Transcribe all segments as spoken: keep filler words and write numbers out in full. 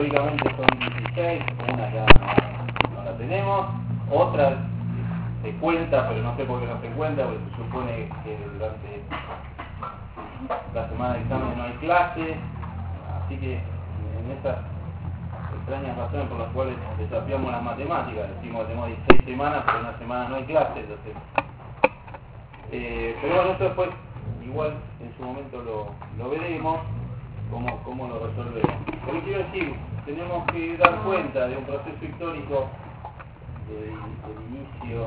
Históricamente son dieciséis, una ya no, no la tenemos, otra se cuenta, pero no sé por qué no se cuenta, porque se supone que durante la semana de examen no hay clase, así que en estas extrañas razones por las cuales desafiamos las matemáticas, decimos que tenemos dieciséis semanas, pero una semana no hay clase, entonces... Eh, pero bueno, esto después, igual en su momento lo, lo veremos, cómo, cómo lo resolvemos. Lo que quiero decir, tenemos que dar cuenta de un proceso histórico del, del inicio,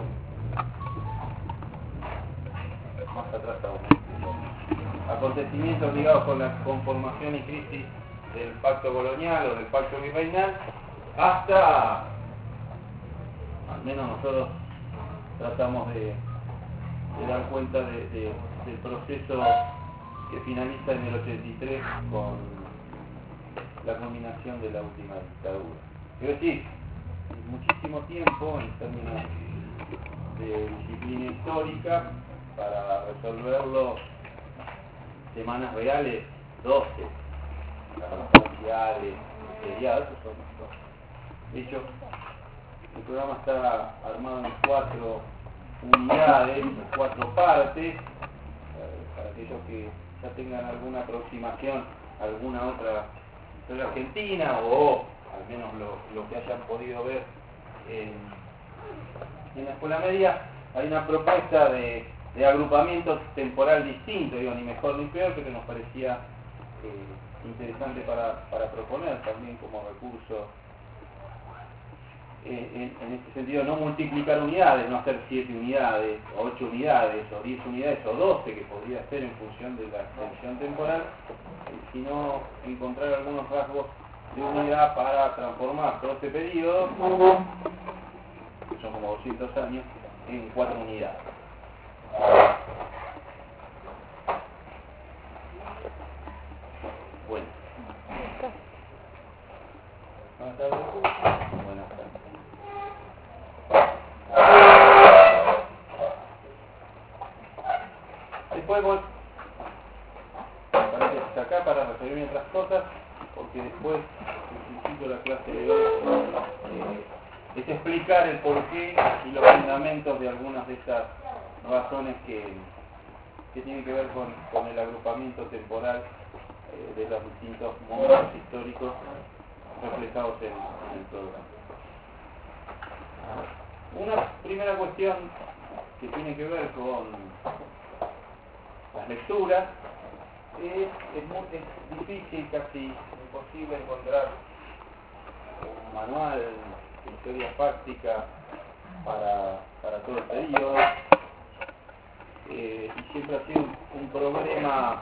más atrás aún, acontecimientos ligados con la conformación y crisis del pacto colonial o del pacto virreinal, hasta, al menos nosotros tratamos de, de dar cuenta de, de, del proceso que finaliza en el ochenta y tres con la culminación de la última dictadura. Es decir, muchísimo tiempo en términos de disciplina histórica para resolverlo, semanas reales, doce, las parciales, feriados, esos son los. De hecho, el programa está armado en cuatro unidades, cuatro partes, para aquellos que ya tengan alguna aproximación a alguna otra historia argentina o al menos lo, lo que hayan podido ver en, en la escuela media. Hay una propuesta de, de agrupamiento temporal distinto, digo, ni mejor ni peor, pero nos parecía eh, interesante para, para proponer también como recurso. Eh, en, en este sentido, no multiplicar unidades, no hacer siete unidades, o ocho unidades, o diez unidades, o doce, que podría ser en función de la extensión temporal, eh, sino encontrar algunos rasgos de unidad para transformar todo este periodo, que son como doscientos años, en cuatro unidades. Bueno. Buenas tardes. Buenas tardes. Después voy para acá para referirme a otras cosas, porque después, en principio, la clase de hoy eh, es explicar el porqué y los fundamentos de algunas de estas razones que, que tienen que ver con, con el agrupamiento temporal eh, de los distintos momentos históricos reflejados en, en el programa. Una primera cuestión que tiene que ver con las lecturas, es, es, muy, es difícil, casi imposible encontrar un manual de historia fáctica para, para todo el periodo, eh, y siempre ha sido un, un problema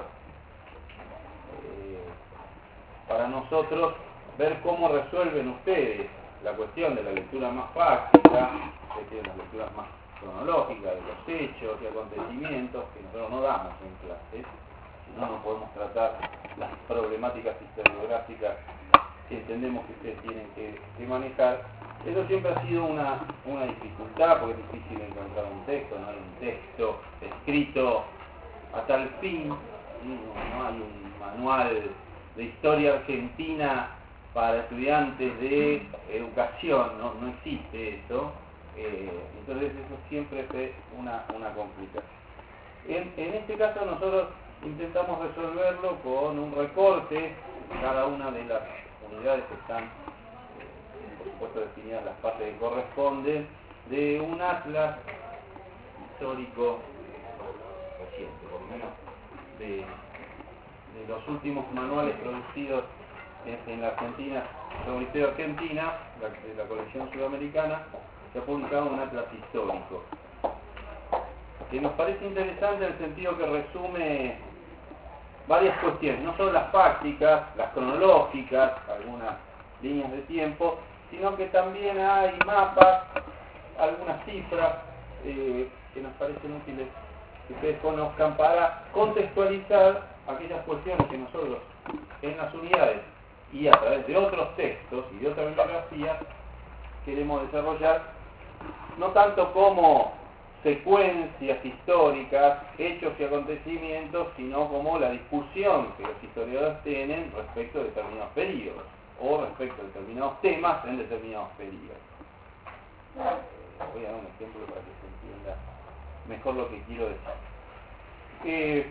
eh, para nosotros ver cómo resuelven ustedes la cuestión de la lectura más fáctica, que tienen las lecturas más cronológicas de los hechos y acontecimientos que nosotros no damos en clases, si no, no podemos tratar las problemáticas historiográficas que entendemos que ustedes tienen que, que manejar. Eso siempre ha sido una, una dificultad, porque es difícil encontrar un texto, no hay un texto escrito a tal fin, no, no hay un manual de historia argentina para estudiantes de educación, no, no existe eso. Eh, entonces eso siempre fue una, una complicación. En, en este caso nosotros intentamos resolverlo con un recorte de cada una de las unidades que están, eh, por supuesto, definidas las partes que corresponden, de un atlas histórico eh, reciente, por lo menos de, de los últimos manuales producidos en, en la Argentina, sobre historia argentina, la, de la colección sudamericana. Se ha publicado un atlas histórico, que nos parece interesante en el sentido que resume varias cuestiones, no solo las fácticas, las cronológicas, algunas líneas de tiempo, sino que también hay mapas, algunas cifras eh, que nos parecen útiles que ustedes conozcan para contextualizar aquellas cuestiones que nosotros en las unidades y a través de otros textos y de otras bibliografías queremos desarrollar, no tanto como secuencias históricas, hechos y acontecimientos, sino como la discusión que los historiadores tienen respecto de determinados periodos. o respecto a determinados temas en determinados periodos. Eh, voy a dar un ejemplo para que se entienda mejor lo que quiero decir. Eh,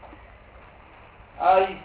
hay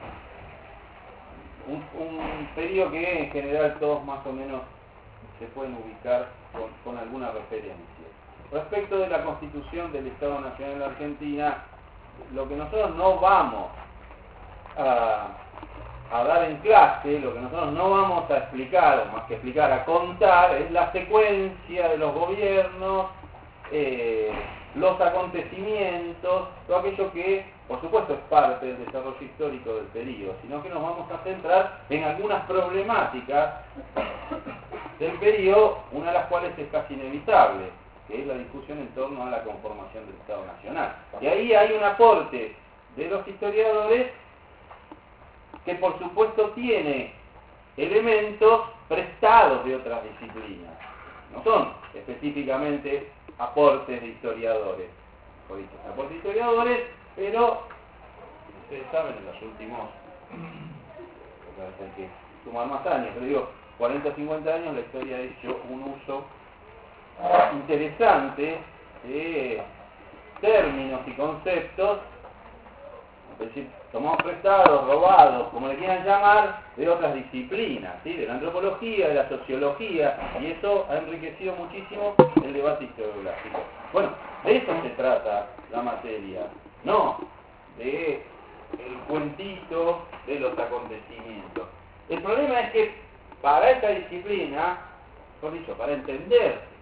un, un periodo que en general todos más o menos se pueden ubicar con, con alguna referencia. Respecto de la Constitución del Estado Nacional de la Argentina, lo que nosotros no vamos a, a dar en clase, lo que nosotros no vamos a explicar, o más que explicar, a contar, es la secuencia de los gobiernos, eh, los acontecimientos, todo aquello que, por supuesto, es parte del desarrollo histórico del periodo, sino que nos vamos a centrar en algunas problemáticas del periodo, una de las cuales es casi inevitable, que es la discusión en torno a la conformación del Estado Nacional. Y ahí hay un aporte de los historiadores que por supuesto tiene elementos prestados de otras disciplinas. No son específicamente aportes de historiadores, mejor dicho, aportes de historiadores, pero ustedes saben, en los últimos, hay que sumar más años, pero digo, cuarenta o cincuenta años la historia ha hecho un uso interesante de términos y conceptos, es decir, tomados prestados, robados, como le quieran llamar, de otras disciplinas, ¿sí? De la antropología, de la sociología, y eso ha enriquecido muchísimo el debate historiográfico. Bueno, de eso se trata la materia, no de el cuentito de los acontecimientos. El problema es que para esta disciplina, mejor dicho, para entender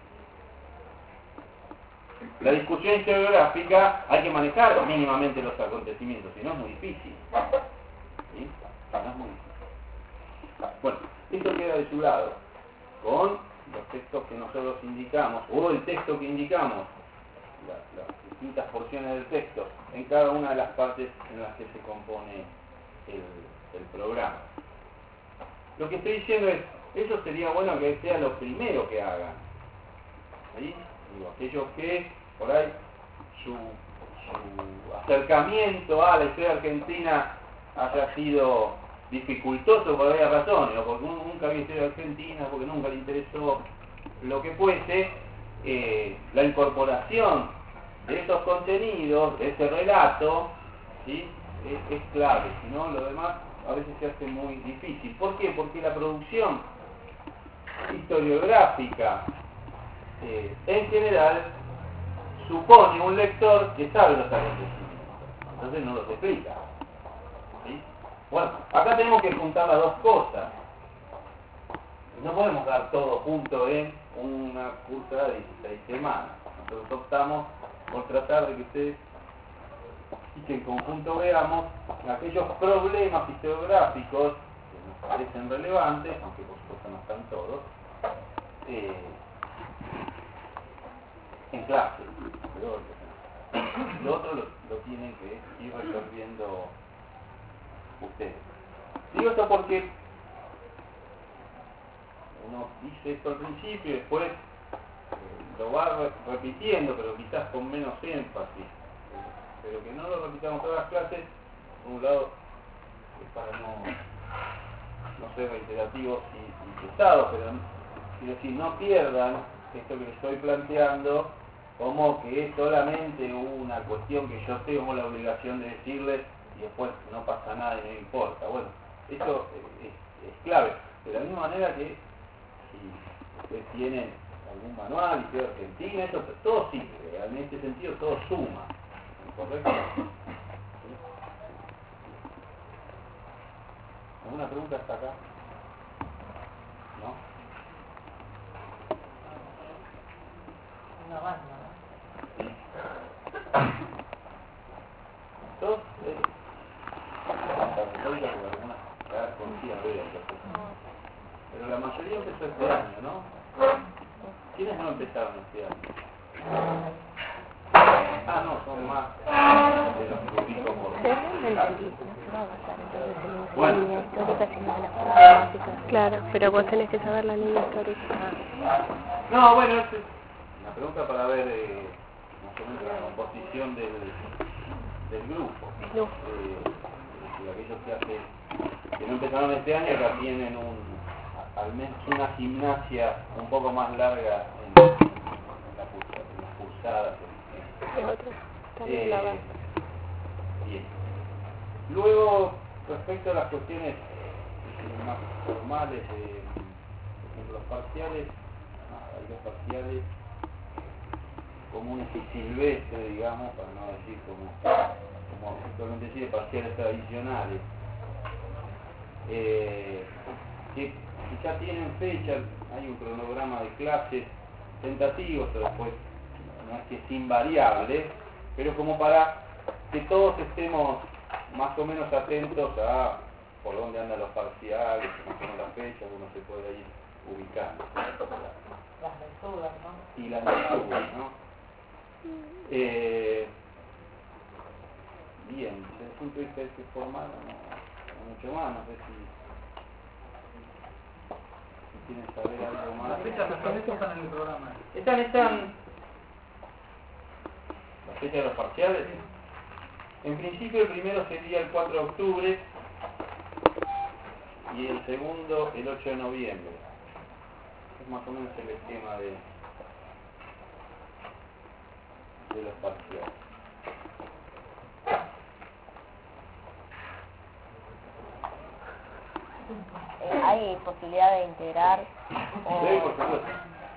la discusión historiográfica, hay que manejar mínimamente los acontecimientos, si no es muy difícil. ¿Sí? No es muy difícil. Bueno, esto queda de su lado, con los textos que nosotros indicamos, o el texto que indicamos, la, las distintas porciones del texto, en cada una de las partes en las que se compone el, el programa. Lo que estoy diciendo es, eso sería bueno que sea lo primero que hagan. ¿Sí? Digo, aquellos que por ahí su, su acercamiento a la historia argentina haya sido dificultoso por varias razones, o porque nunca había historia argentina, porque nunca le interesó lo que fuese, eh, la incorporación de estos contenidos, de ese relato, ¿sí? es, es clave, si no lo demás a veces se hace muy difícil. ¿Por qué? Porque la producción historiográfica eh, en general supone un lector que sabe los acontecimientos, entonces no los explica. ¿Sí? Bueno, acá tenemos que juntar las dos cosas. No podemos dar todo junto en una cursa de dieciséis semanas. Nosotros optamos por tratar de que ustedes y que en conjunto veamos aquellos problemas historiográficos que nos parecen relevantes, aunque por supuesto no están todos, eh, en clase. Pero lo otro lo, lo tienen que ir resolviendo ustedes. Digo esto porque uno dice esto al principio y después eh, lo va re repitiendo, pero quizás con menos énfasis. Pero que no lo repitamos todas las clases, por un lado, es para no, no ser reiterativos y, y pesados, pero quiero decir, no pierdan esto que les estoy planteando como que es solamente una cuestión que yo tengo la obligación de decirles y después no pasa nada y no importa. Bueno, eso es, es, es clave. De la misma manera que si ustedes tienen algún manual, historia argentina, eso todo sirve, en este sentido todo suma. ¿Correcto? ¿Sí? ¿Alguna pregunta hasta acá? ¿No? No más, no. ¿Sí? Todos, eh, hasta retórica porque algunas ya conocían de ellas, pero la mayoría empezó este año, ¿no? ¿Quiénes no empezaron este año? Ah, no, son más de los que ubico por... Bueno. Claro, pero vos tenés que saber la línea histórica. No, bueno, es una pregunta para ver eh, más o menos la composición del, del grupo. No. Eh, de aquellos que hacen que no empezaron este año, ya tienen un, al menos una gimnasia un poco más larga en, en, la cursa, en las cursadas. Eh, bien. Luego, respecto a las cuestiones eh, más formales, de, por ejemplo, los parciales, nada, hay dos parciales comunes y silvestres, digamos, para no decir como, como simplemente decir parciales tradicionales, eh, que, que ya tienen fecha, hay un cronograma de clases tentativos, pero después no es que es invariable, pero como para que todos estemos más o menos atentos a por dónde andan los parciales, más o menos las fechas, uno se puede ir ubicando. Las lecturas, ¿no? Y las lecturas, ¿no? Eh, bien, desde el punto de vista de este formato, no, no mucho más, no sé si, si quieren saber algo más. Las fechas actuales están en el programa. Están, están, las fechas de los parciales. En principio el primero sería el cuatro de octubre y el segundo el ocho de noviembre. Es más o menos el esquema de, de los parciales. Eh, ¿Hay posibilidad de integrar? O... Sí, por supuesto.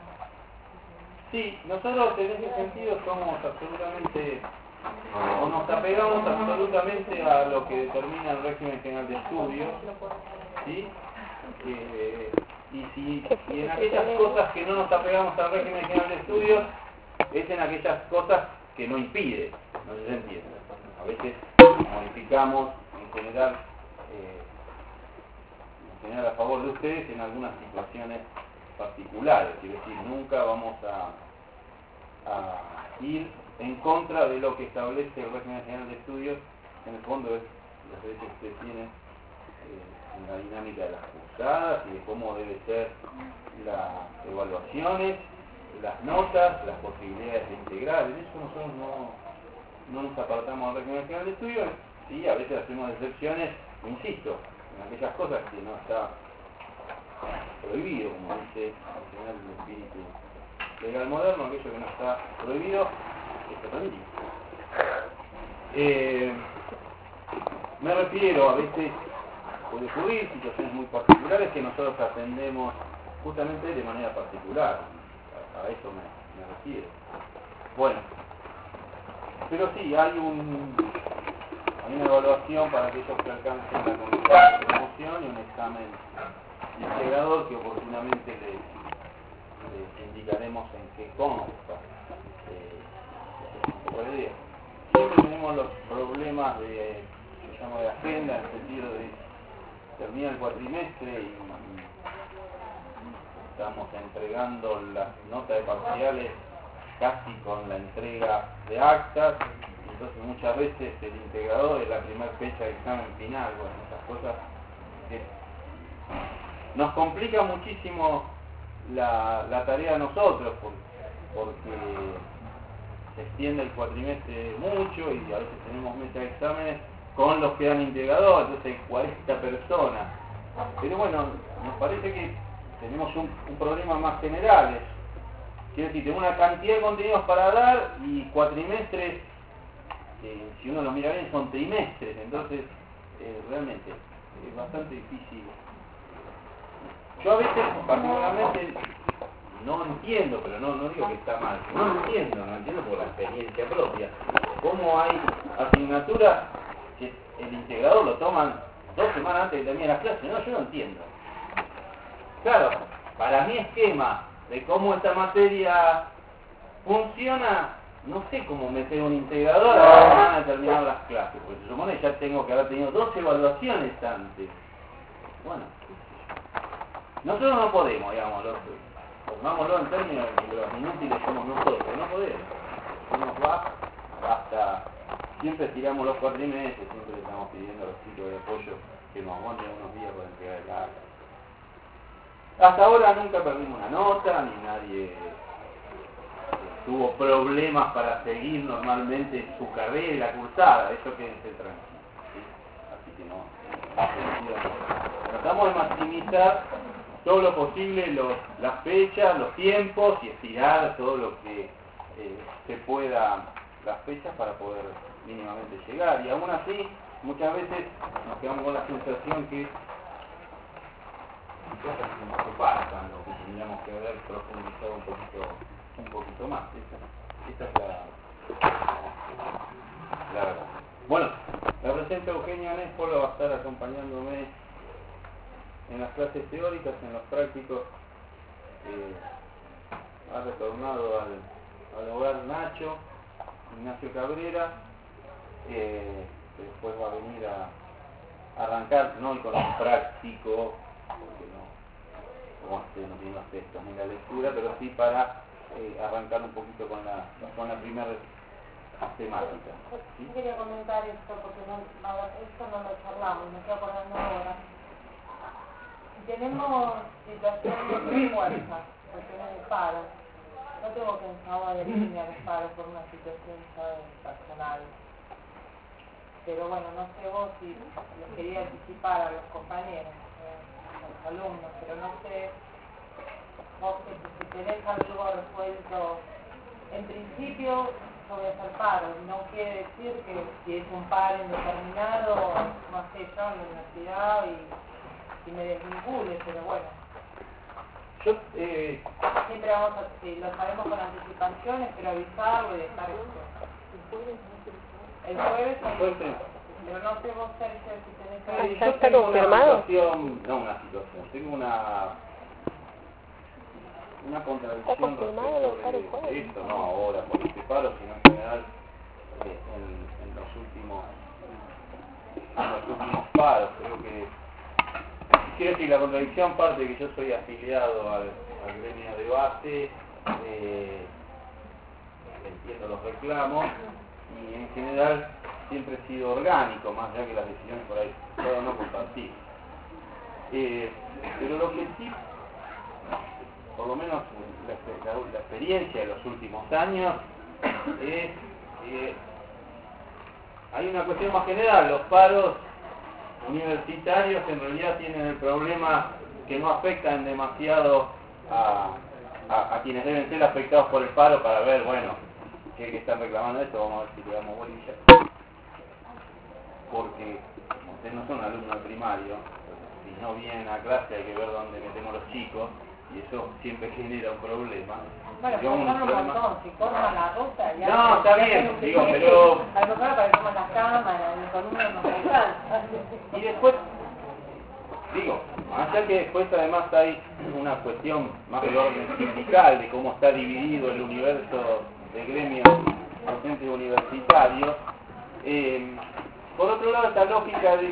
Sí, nosotros en ese sentido somos absolutamente, o nos apegamos absolutamente a lo que determina el régimen general de estudios, ¿sí? Eh, y, si, y en aquellas cosas que no nos apegamos al régimen general de estudios, es en aquellas cosas que no impide, no se entiende. A veces modificamos en general, eh, en general a favor de ustedes en algunas situaciones particulares, es decir, nunca vamos a, a ir en contra de lo que establece el régimen general de estudios, en el fondo es las veces que ustedes tienen eh, en la dinámica de las cursadas y de cómo deben ser las evaluaciones, las notas, las posibilidades de integrar. En eso nosotros no, no nos apartamos del régimen general de estudios, y a veces hacemos excepciones, insisto, en aquellas cosas que no está prohibido, como dice al final el espíritu legal moderno, aquello que no está prohibido está permitido. Eh, me refiero, a veces puede ocurrir situaciones muy particulares que nosotros atendemos justamente de manera particular, a, a eso me, me refiero. Bueno, pero sí, hay un hay una evaluación para aquellos que alcancen la condición de promoción y un examen integrador que oportunamente les, les indicaremos en qué consta. Eh, siempre tenemos los problemas de, se llama de agenda, en el sentido de termina el cuatrimestre y, y estamos entregando las notas de parciales casi con la entrega de actas, entonces muchas veces el integrador es la primera fecha de examen final, bueno, esas cosas que nos complica muchísimo la, la tarea a nosotros, por, porque se extiende el cuatrimestre mucho y a veces tenemos mesas de exámenes con los que dan integrador, entonces hay cuarenta personas. Pero bueno, nos parece que tenemos un, un problema más general. Es, quiero decir, tenemos una cantidad de contenidos para dar y cuatrimestres, eh, si uno lo mira bien, son trimestres, entonces eh, realmente es bastante difícil. Yo a veces, particularmente, no entiendo, pero no, no digo que está mal, no entiendo, no entiendo por la experiencia propia, cómo hay asignaturas que el integrador lo toman dos semanas antes de terminar las clases. No, yo no entiendo. Claro, para mi esquema de cómo esta materia funciona, no sé cómo meter un integrador a la semana de terminar las clases, porque se supone que ya tengo que haber tenido dos evaluaciones antes. Bueno, nosotros no podemos, digamos, los, pongámoslo en términos de que los inútiles somos nosotros, no podemos. Nos va hasta, siempre tiramos los cuatrimestres, siempre le estamos pidiendo a los chicos de apoyo que nos aguanten unos días para entregar el acta. Hasta ahora nunca perdimos una nota, ni nadie eh, tuvo problemas para seguir normalmente su carrera y la cursada, eso quédense tranquilos, ¿sí? Así que no, Tratamos de maximizar todo lo posible los, las fechas, los tiempos y estirar todo lo que eh, se pueda las fechas para poder mínimamente llegar. Y aún así, muchas veces nos quedamos con la sensación que cosas que nos pasan o que tendríamos que haber profundizado un poquito, un poquito más. Esta, esta es la, la verdad. Bueno, la presento Eugenio Nespolo, va a estar acompañándome en las clases teóricas, en los prácticos. Eh, ha retornado al, al hogar Nacho, Ignacio Cabrera, eh, que después va a venir a, a arrancar, no con un práctico, porque no, como este, no tiene los textos ni la lectura, pero sí para eh, arrancar un poquito con la, con la primera temática. ¿Sí? Quería comentar esto, porque no, esto no lo charlamos, me estoy acordando ahora. Tenemos situaciones de fuerza, cuestiones de paro. No tengo pensado de línea de paro por una situación personal. Pero bueno, no sé vos si les quería anticipar a los compañeros, eh, a los alumnos, pero no sé vos que si tenés algo resuelto. En principio yo voy a hacer paro, no quiere decir que si es un paro indeterminado, no sé, yo en la universidad y, y me desvincule, pero bueno. Yo, eh... siempre vamos a, si lo sabemos con anticipación, espero avisarlo y dejar esto. El jueves, el jueves, pero no sé vos, Sergio, si tenés que... Eh, yo tengo una situación, no una situación, tengo una... una contradicción respecto de esto, no ahora por este paro, sino en general eh, en, en los últimos en los últimos paros. Creo que quiero decir, la contradicción parte de que yo soy afiliado al, al gremio de base, eh, entiendo los reclamos y en general siempre he sido orgánico, más allá que las decisiones por ahí puedo no compartir. Eh, pero lo que sí, por lo menos la, la, la experiencia de los últimos años, es que hay una cuestión más general. Los paros universitarios en realidad tienen el problema que no afectan demasiado a, a, a quienes deben ser afectados por el paro para ver, bueno, que, que están reclamando esto, vamos a ver si le damos bolilla. Porque ustedes no son alumnos de primario, si no vienen a clase hay que ver dónde metemos los chicos, y eso siempre genera un problema. Bueno, Digamos, cortan un problema... montón, si cortan la ruta ya... No, está bien, digo, pero... A lo mejor aparecemos las cámaras, el columna nos ayuda. Y después, digo, allá que después además hay una cuestión más de orden sindical, de cómo está dividido el universo de gremios docentes universitarios. Eh, por otro lado, esta lógica de...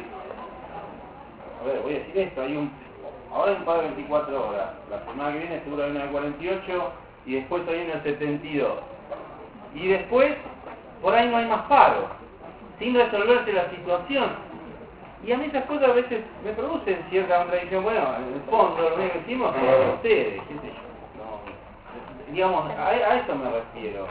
A ver, voy a decir esto, hay un... Ahora hay un paro de veinticuatro horas, la semana que viene seguro hay una de cuarenta y ocho y después hay una de setenta y dos. Y después, por ahí no hay más paro, sin resolverse la situación. Y a mí esas cosas a veces me producen cierta contradicción. Bueno, en el fondo lo único que decimos es ustedes, qué sé yo. No, digamos, a, a eso me refiero.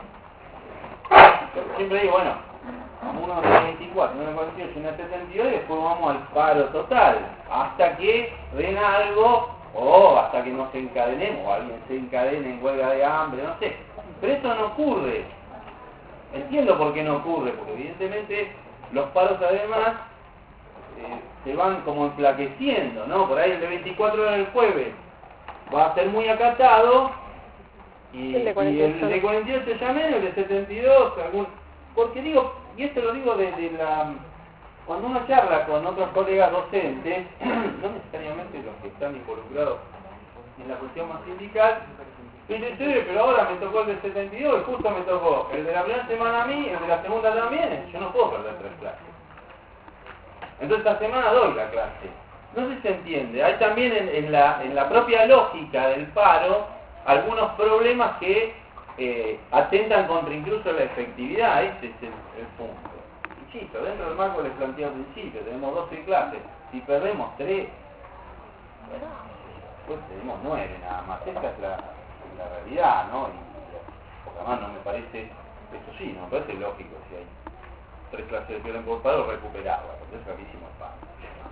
Siempre digo, bueno, uno de veinticuatro, uno de cuarenta y ocho, uno de setenta y dos y después vamos al paro total, hasta que den algo o hasta que nos encadenemos, o alguien se encadene en huelga de hambre, no sé. Pero eso no ocurre. Entiendo por qué no ocurre, porque evidentemente los paros además eh, se van como enflaqueciendo, ¿no? Por ahí el de veinticuatro horas el jueves va a ser muy acatado y el de cuarenta y ocho ya menos, el de setenta y dos, algún... porque digo, y esto lo digo desde la... Cuando uno charla con otros colegas docentes, no necesariamente los que están involucrados en la cuestión más sindical, dice, sí, pero ahora me tocó el de setenta y dos y justo me tocó el de la primera semana a mí, el de la segunda también, yo no puedo perder tres clases. Entonces esta semana doy la clase. No sé si se entiende, hay también en, en, la, en la propia lógica del paro algunos problemas que eh, atentan contra incluso la efectividad, ese es el, el punto. Insisto, dentro del marco les planteé al principio, tenemos doce clases, si perdemos tres, bueno, pues tenemos nueve nada más, esa es la, la realidad, ¿no? Y, y además no me parece, eso sí, no me parece lógico si hay tres clases de pierden por paro, recuperarlas, porque es rapidísimo el paro.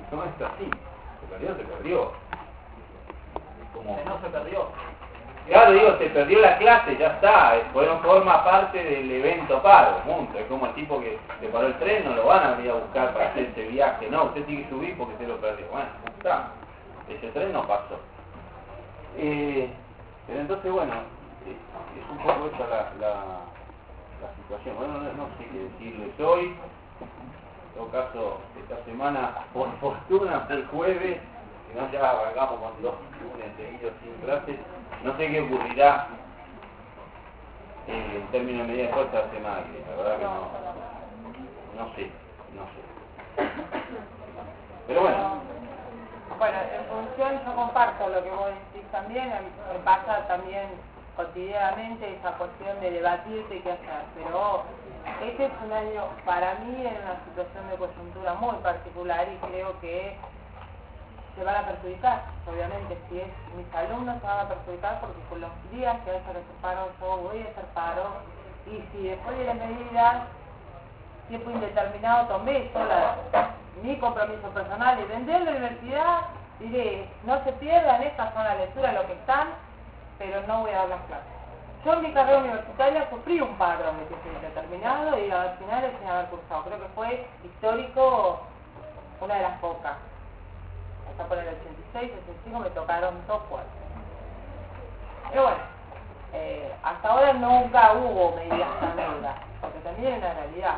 No es así. Se perdió, se perdió. Como... No se perdió. Claro, digo, se perdió la clase, ya está, bueno, forma parte del evento paro, punto. Es como el tipo que se paró el tren, no lo van a venir a buscar para hacer ese viaje, no, usted tiene que subir porque se lo perdió. Bueno, está, ese tren no pasó. Eh, pero entonces, bueno, eh, es un poco esa la, la, la situación. Bueno, no, no sé qué decirles hoy. En todo caso, esta semana, por fortuna, fue el jueves, si no ya arrancamos con dos lunes seguidos sin clases. No sé qué ocurrirá eh, en términos de medidas de fuerza de semana, la verdad que no, no sé, no sé. Pero bueno. Bueno, en función, yo comparto lo que vos decís también, a mí me pasa también cotidianamente esa cuestión de debatirte qué hacer, pero este es un año para mí en una situación de coyuntura muy particular y creo que se van a perjudicar, obviamente, si es mis alumnos se van a perjudicar porque con los días que haya que hacer paro, yo voy a hacer paro, y si después de las medidas, tiempo indeterminado, tomé sola mi compromiso personal de vender la universidad, diré, no se pierdan esta zona de lectura lo que están, pero no voy a dar las clases. Yo en mi carrera universitaria sufrí un paro de tiempo indeterminado y al final es sin haber cursado. Creo que fue histórico, una de las pocas. Hasta por el ochenta y seis, ochenta y cinco me tocaron dos fuertes. Pero bueno, eh, hasta ahora nunca hubo medidas tan duras, porque también es una realidad.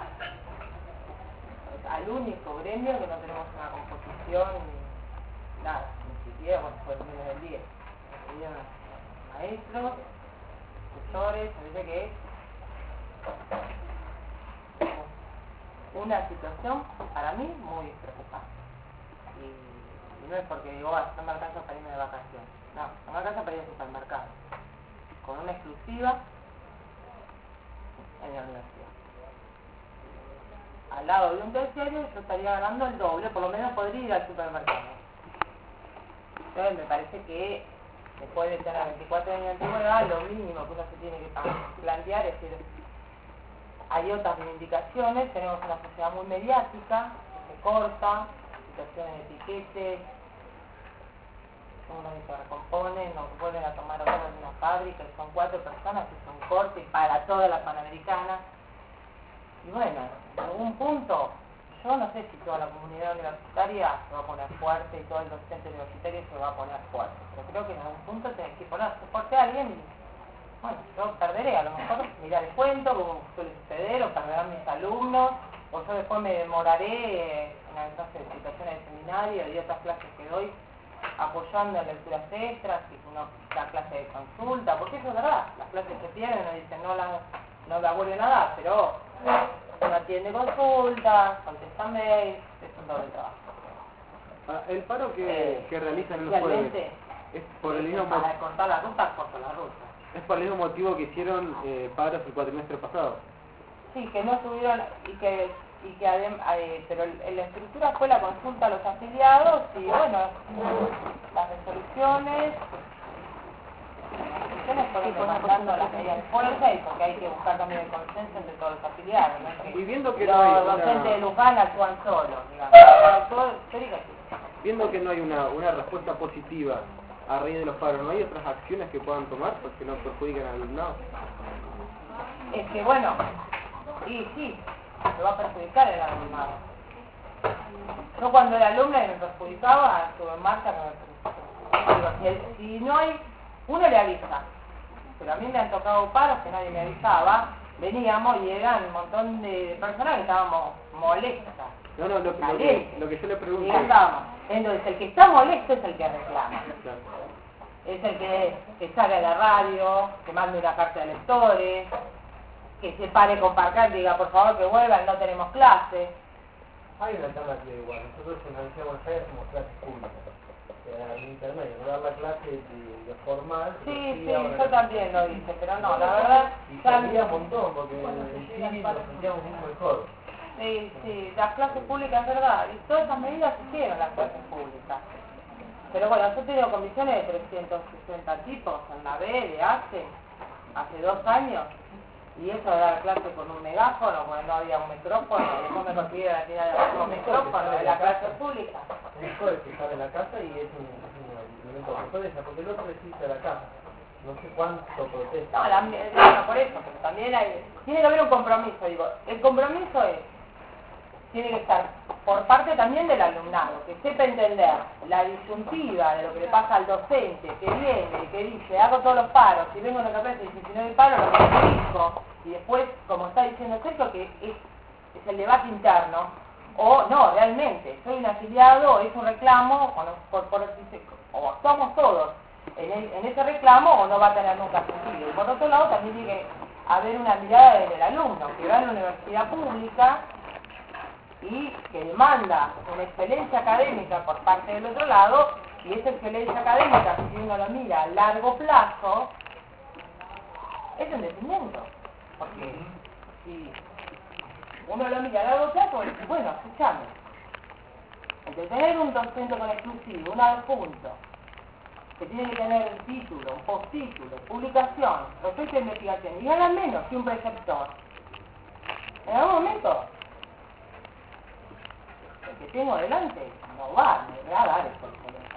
Al único gremio que no tenemos una composición, ni nada, ni siquiera, bueno, fue el menos del día. Maestros, profesores, parece que es una situación para mí muy preocupante. Y no es porque digo, ah, no me alcanza para irme de vacaciones. No, no me alcanza para ir al supermercado. Con una exclusiva en la universidad. Al lado de un terciario yo estaría ganando el doble, por lo menos podría ir al supermercado. Entonces me parece que después de tener veinticuatro años de antigüedad, lo mínimo que uno se tiene que plantear es decir, hay otras reivindicaciones, tenemos una sociedad muy mediática, que se corta, situaciones de etiquetes, uno que se recompone, nos vuelven a tomar obras de una fábrica y son cuatro personas que son cortes para toda la Panamericana. Y bueno, en algún punto, yo no sé si toda la comunidad universitaria se va a poner fuerte y todo el docente universitario se va a poner fuerte, pero creo que en algún punto tenés que ponerse fuerte a alguien y, bueno, yo perderé, a lo mejor mirar el cuento, como suele suceder, o perderán mis alumnos, o yo después me demoraré en la clase de situaciones de seminario y otras clases que doy, apoyando en lecturas extras, y uno da clase de consulta, porque eso es verdad, las clases se pierden, uno dice no la, no la vuelven a dar, pero uno atiende consultas, contesta mails, es un doble trabajo. Ah, el paro que, Eh, que realizan los jueves es por el mismo para motivo. cortar la ruta, corto la ruta. Es por el mismo motivo que hicieron eh, paros el cuatrimestre pasado. Sí, que no tuvieron, y que, y que adem, eh, pero el, la estructura fue la consulta a los afiliados, y bueno, las resoluciones, las resoluciones fueron demandando las medidas de fuerza, y porque hay que buscar también el consenso entre todos los afiliados, ¿no? Es que Y viendo que los no hay docentes una- de Luján actúan solos, digamos, todo, yo digo así. Viendo que no hay una, una respuesta positiva a raíz de los paros, ¿no hay otras acciones que puedan tomar porque no perjudican al alumnado? Es que bueno, sí, sí, se va a perjudicar el alumnado. Yo cuando era alumna y me perjudicaba, estuve en marcha que me perjudicaba. Digo, si, el- si no hay, uno le avisa, pero a mí me han tocado paros que nadie me avisaba, veníamos y eran un montón de personas que estábamos molestas. No, no, lo, lo, que, Caliente. lo que yo le pregunto Y es... andábamos. Entonces el que está molesto es el que reclama. Claro. Es el que, que sale a la radio, que mande una carta de lectores, que se pare con Parcar y diga por favor que vuelvan, no tenemos clase. Hay una alternativa igual, nosotros en la Universidad de Buenos Aires hacemos clases públicas, eh, en intermedio, no dar la clase de, de formal. Sí, sí, sí, ahora yo la- también lo hice, pero no, la verdad, Y ya salía un montón, porque en civil nos sentíamos mucho mejor. sí, sí, las clases públicas es verdad, y todas esas medidas se hicieron las clases públicas. Pero bueno, yo he tenido comisiones de trescientos sesenta tipos en la B de hace, hace dos años, Y eso de dar clase con un megáfono, porque no había un micrófono, y después me consiguieron la tirar de un micrófono de la clase pública. Mejor es que está en la casa y es un, es un elemento de protesta, porque el otro resiste a la casa. No sé cuánto protesta. No, la, bueno, por eso, pero también hay, tiene que haber un compromiso, digo, el compromiso es, tiene que estar por parte también del alumnado, que sepa entender la disyuntiva de lo que le pasa al docente, que viene, que dice, hago todos los paros, si vengo a la clase y dice, si no hay paro, lo que dijo, y después, como está diciendo Sergio, que es, es el debate interno, o no, realmente, soy un afiliado, o es un reclamo, o, no, por, por, o actuamos todos en, el, en ese reclamo, o no va a tener nunca sentido. Y por otro lado, también tiene que haber una mirada desde el alumno, que va a la universidad pública, y que demanda una excelencia académica por parte del otro lado, y esa excelencia académica, si uno lo mira a largo plazo, es un detrimento. Porque si uno lo mira a largo plazo, dice, bueno, escuchame, entre tener un docente con exclusivo, un adjunto, que tiene que tener un título, un postítulo, publicación, proyecto de investigación, y gana menos que un preceptor, en algún momento el que tengo delante no va, me va a dar eso,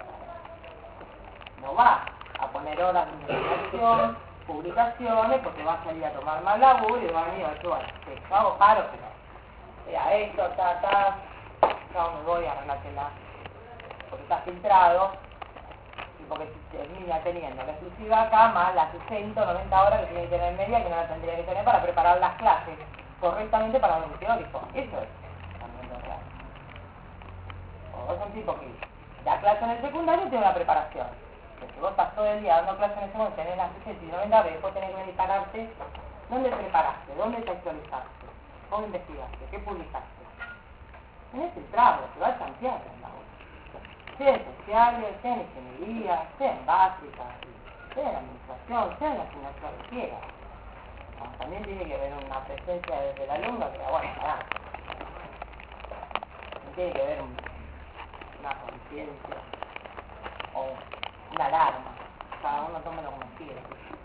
no va a poner horas de investigación, publicaciones, porque va a salir a tomar más laburo y va a venir a decir, bueno, yo hago paro, pero mira esto, ta, ta, yo me voy a arreglártela, porque está filtrado, y porque si termina teniendo la exclusiva acá, más las sesenta o noventa horas que tiene que tener en media, que no la tendría que tener para preparar las clases correctamente para los teóricos. Eso es también lo real. O es un tipo que da clase en el secundario y tiene una preparación. Porque vos estás todo el día dando clase en el secundario, tenés las sesenta y noventa horas, después tenés que venir a pararte. ¿Dónde preparaste? ¿Dónde te actualizaste? ¿Cómo investigaste? ¿Qué publicaste? Tenés el trago, te va a chancear en la hora. Sea en sociales, sea en ingeniería, sea en básicas, sea en administración, sea en la asignatura que quiera. No, también tiene que haber una presencia desde el alumno que, bueno, pará. Tiene que haber un, una conciencia o una alarma. Cada uno tómelo como quiera.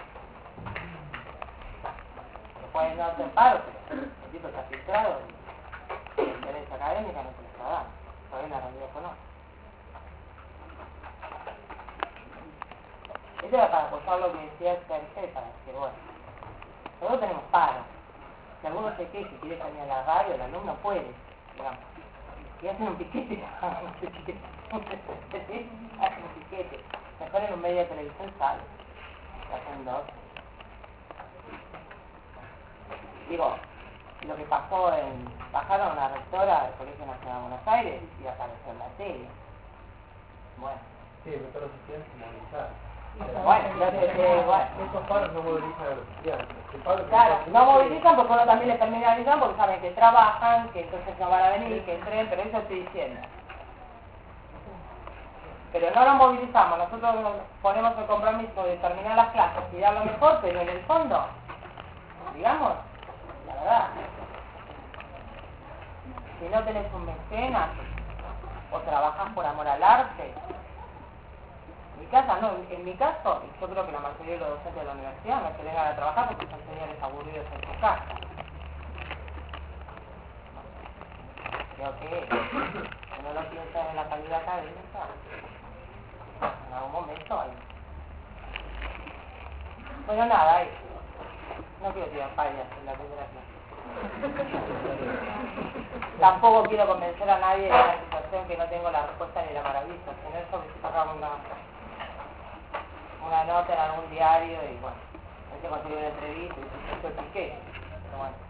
Se puede no hacer paro, pero el tipo está filtrado y la excelencia académica no se le está dando. Todavía la realidad conoce. Esto era para apoyar lo que decía Sergio, para decir, bueno, nosotros tenemos paro. Si alguno se queja y quiere salir a la radio, el alumno puede, digamos. Y hacen un piquete, hagan un piquete. Hacen un piquete. Mejor en un medio de televisión sale. Hacen dos. Digo, lo que pasó en... Bajaron a una rectora del Colegio Nacional de Buenos Aires y apareció en la tele. Bueno. Sí, pero todos los estudiantes se movilizaron. Bueno, entonces, eh, bueno. Estos paros no movilizan a los estudiantes. El paro que Claro, está- no movilizan porque uno también les termina avisando porque saben que trabajan, que entonces no van a venir, que entren, pero eso estoy diciendo. Pero no nos movilizamos, nosotros nos ponemos el compromiso de terminar las clases y dar lo mejor, pero en el fondo, digamos, la verdad, si no tenés un mecenas o trabajás por amor al arte, en mi casa no, en mi caso, y yo creo que la mayoría de los docentes de la universidad no se vengan a trabajar porque son señores aburridos en su casa. Creo que si no lo piensan en la calidad académica, en algún momento hay. Bueno, nada, hay. No quiero tirar fallas en la primera clase. Tampoco quiero convencer a nadie de una situación que no tengo la respuesta ni la maravilla. Si no, eso que sacamos una, una nota en algún diario y bueno, no se consiguió una entrevista y se piqué. Pero bueno.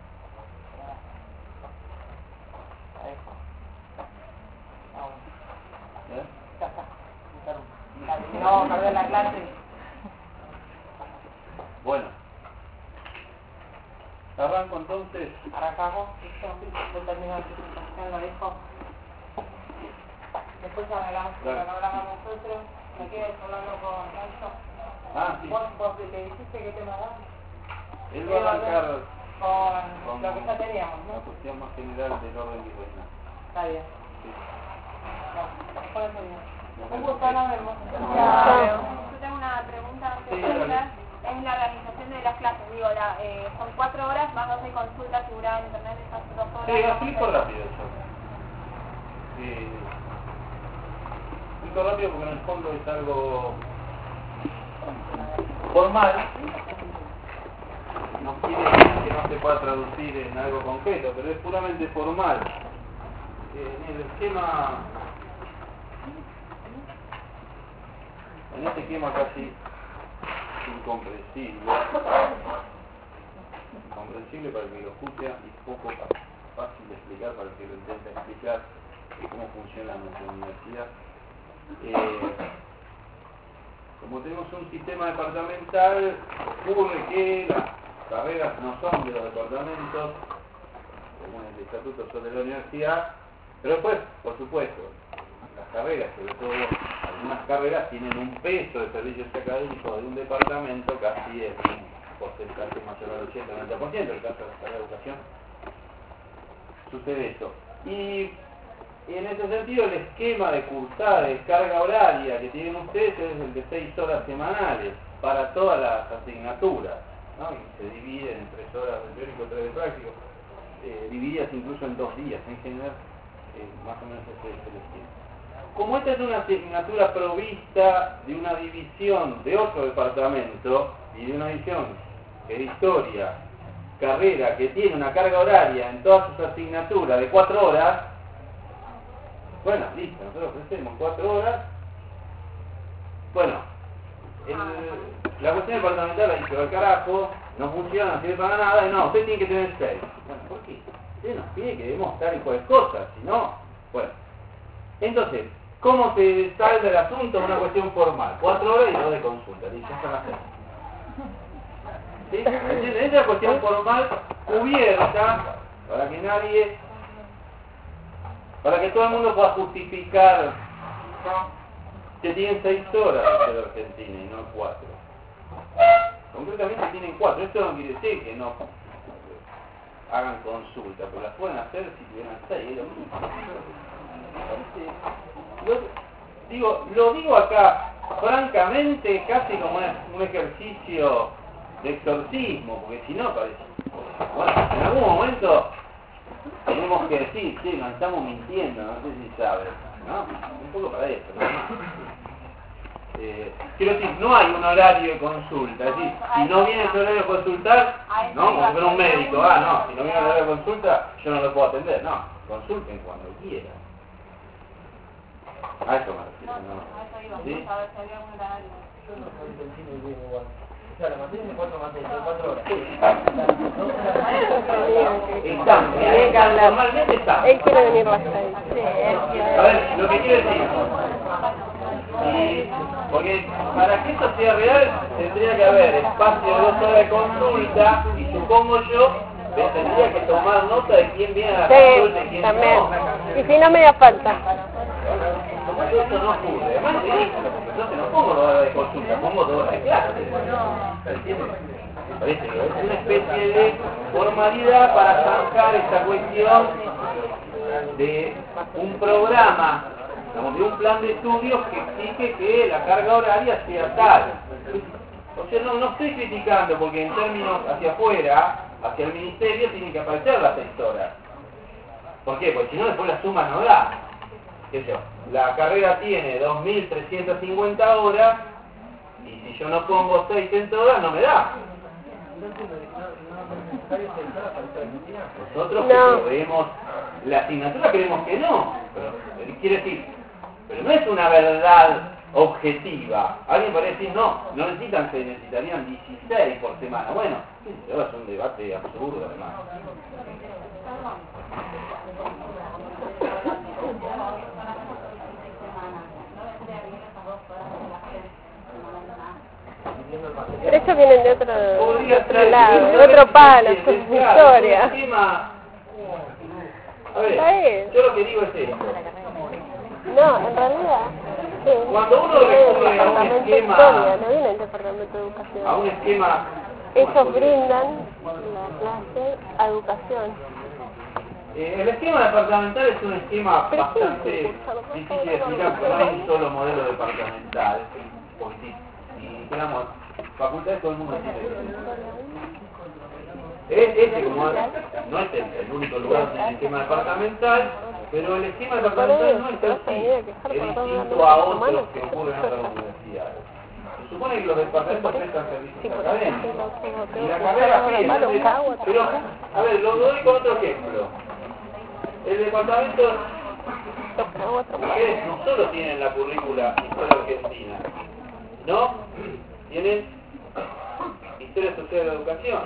A eso. No, ¿Eh? ya está. Si no vamos a perder la clase. Bueno. Arranco entonces. Arrancamos, listo, yo termino la presentación, lo dejo. Después hablamos, Claro. cuando hablamos nosotros, me quedas hablando con Nacho. Ah, sí. Vos, vos que te dijiste que te mandás Él va a arrancar con, con lo que ya teníamos, la ¿no? cuestión más general del orden virreinal. Está bien. Sí. Bueno, por eso bien. Nos Un vemos. gusto, nos vemos. Chao. Yo tengo una pregunta antes Sí, de dale. empezar. es la organización de las clases. Digo, la, eh, son cuatro horas, van a hacer consulta asegurada en internet esas dos horas. Sí, explico rápido eso. Eh, explico rápido porque en el fondo es algo formal. No quiere decir que no se pueda traducir en algo concreto, pero es puramente formal. Eh, en el esquema, en este esquema casi incomprensible, incomprensible para el que lo escucha y poco fácil de explicar para el que lo intenta explicar cómo funciona nuestra universidad. Eh, como tenemos un sistema departamental, ocurre que las carreras no son de los departamentos, según el estatuto son de la universidad, pero después, por supuesto, las carreras, sobre todo algunas carreras, tienen un peso de servicios académicos de un departamento casi en un porcentaje mayor al ochenta a noventa por ciento. En el caso de la carrera de educación sucede esto. Y en ese sentido, el esquema de cursada, de carga horaria que tienen ustedes es el de seis horas semanales para todas las asignaturas, ¿no? Y se dividen en tres horas de teórico, tres de práctico, eh, divididas incluso en dos días en general, eh, más o menos ese es el esquema. Como esta es una asignatura provista de una división de otro departamento y de una división que es historia, carrera, que tiene una carga horaria en todas sus asignaturas de cuatro horas, bueno, listo, nosotros ofrecemos cuatro horas. Bueno, el, la cuestión departamental ha dicho, al carajo, no funciona, no sirve para nada, y no, usted tiene que tener seis. Bueno, ¿por qué? Usted nos tiene que demostrar y cualquier cosa, si no, bueno. Entonces, ¿cómo se salda el asunto? Una cuestión formal. Cuatro horas y dos de consulta. Dice, ya están las seis. ¿Sí? ¿Entienden? Esa es la cuestión formal cubierta para que nadie, para que todo el mundo pueda justificar que tienen seis horas de ser Argentina y no cuatro. Concretamente tienen cuatro. Esto no quiere decir que no hagan consulta, pero las pueden hacer si tuvieran seis. Es lo mismo. Lo, digo, lo digo acá francamente casi como un ejercicio de exorcismo, porque si no parece, bueno, en algún momento tenemos que decir, sí, nos estamos mintiendo, no sé si sabes, ¿no? Un poco para eso, ¿no? Eh, quiero decir, no hay un horario de consulta, es decir, si no viene ese horario de consultar, no, como si fuera un médico, ah, no, si no viene el horario de consulta, yo no lo puedo atender, no, consulten cuando quieran. A eso me refiero, ¿no? ¿Sí? Yo no entendí muy bien igual. O sea, la materia de cuatro materias, de cuatro horas. Estamos, normalmente estamos. Él quiere venir más tarde. Sí, es que... A ver, lo que quiero decir, y, porque para que esto sea real, tendría que haber espacio de dos horas de consulta, y supongo yo, que tendría que tomar nota de quién viene a la consulta y Sí, quién también. no. Y si no me da falta. Como esto no ocurre, además te digo, entonces no pongo dos horas de consulta, pongo dos horas de clase. ¿Entiendes? Me parece que es una especie de formalidad para zanjar esta cuestión de un programa, digamos, de un plan de estudios que exige que la carga horaria sea tal. O sea, no, no estoy criticando porque en términos hacia afuera, hacia el ministerio, tienen que aparecer las seis horas. ¿Por qué? Porque si no, después la suma no da. ¿Qué sé yo? La carrera tiene dos mil trescientas cincuenta horas y si yo no pongo seis en todas, no me da. Nosotros No. que creemos, la asignatura creemos que no, pero quiere decir, pero no es una verdad objetiva. Alguien podría decir, no, no necesitan seis, necesitarían dieciséis por semana. Bueno, eso es un debate absurdo además. Pero estos vienen de otro, de Podría otro ser, lado, pero de otro palo, es su un claro, historia. un esquema. A Está ver, bien. yo lo que digo es esto. No, en realidad, sí. Cuando uno Viene del recurre a un departamento de esquema- historia, no viene del departamento de A educación. un esquema... Ellos brindan la clase a educación. Eh, el esquema departamental es un esquema Pero sí, bastante sí, difícil de explicar porque no hay un solo modelo departamental. Porque si, si dijéramos facultades todo el mundo tiene. Es, este como es, no es el, el único lugar del esquema departamental, pero el esquema departamental no es así, es distinto a otros que ocurren en otras universidades. Se supone que los departamentos prestan servicios académicos. Y la carrera fíjense, pero, a ver, lo doy con otro ejemplo. El departamento de mujeres no solo tienen la currícula Historia Argentina, ¿no? Tienen Historia Social de la Educación.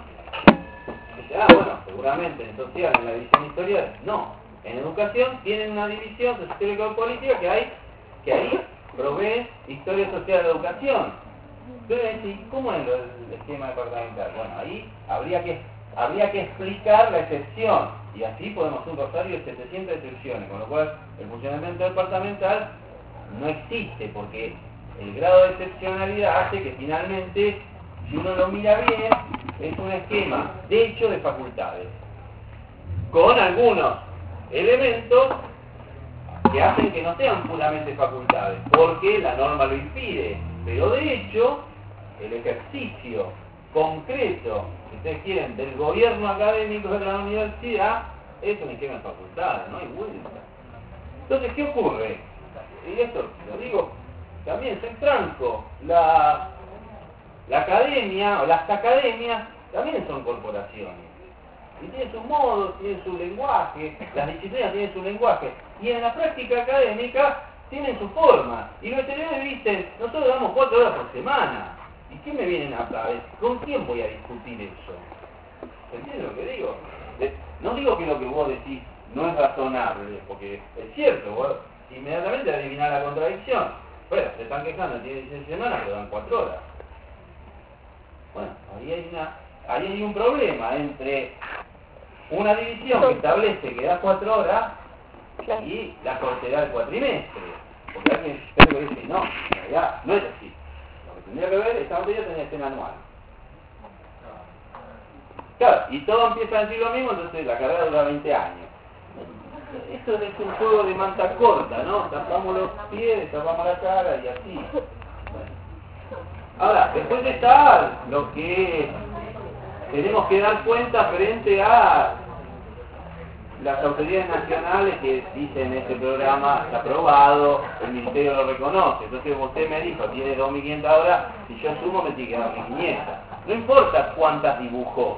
Dice, ah, bueno, seguramente en social, en la división historial, no. En educación tienen una división de Sociología y Política que hay, que ahí provee Historia Social de la Educación. Entonces, ¿cómo es el esquema departamental? Bueno, ahí habría que, habría que explicar la excepción, y así podemos hacer un rosario de setecientas excepciones, con lo cual el funcionamiento departamental no existe, porque el grado de excepcionalidad hace que finalmente, si uno lo mira bien, es un esquema de hecho de facultades, con algunos elementos que hacen que no sean puramente facultades, porque la norma lo impide, pero de hecho, el ejercicio concreto, si ustedes quieren, del gobierno académico de la universidad, es un esquema de facultades, no hay vuelta. Entonces, ¿qué ocurre? Y esto lo digo también, en Franco, la, la academia, o las academias, también son corporaciones. Y tienen su modo, tienen su lenguaje, las disciplinas tienen su lenguaje. Y en la práctica académica tienen su forma. Y los veterinarios dicen, nosotros damos cuatro horas por semana. ¿Y qué me vienen a saber? ¿Con quién voy a discutir eso? ¿Se entiende lo que digo? No digo que lo que vos decís no es razonable, porque es cierto, vos inmediatamente adivinás la contradicción. Bueno, se están quejando, tiene dieciséis semanas, pero dan cuatro horas. Bueno, ahí hay, una, ahí hay un problema entre una división que establece que da cuatro horas y la cortedad del cuatrimestre. Porque alguien creo que dice, no, en realidad no es así. Lo que tendría que ver, esta materia tendría que ser anual. Claro, y todo empieza a decir lo mismo, entonces la carrera dura veinte años. Esto es un juego de manta corta, ¿no? Tapamos los pies, tapamos la cara y así. Bueno. Ahora, después está lo que tenemos que dar cuenta frente a las autoridades nacionales que dicen este programa está aprobado, el ministerio lo reconoce. Entonces usted me dijo, tiene dos mil quinientas horas, si yo sumo me tiene que dar mil quinientas. No importa cuántas dibujó.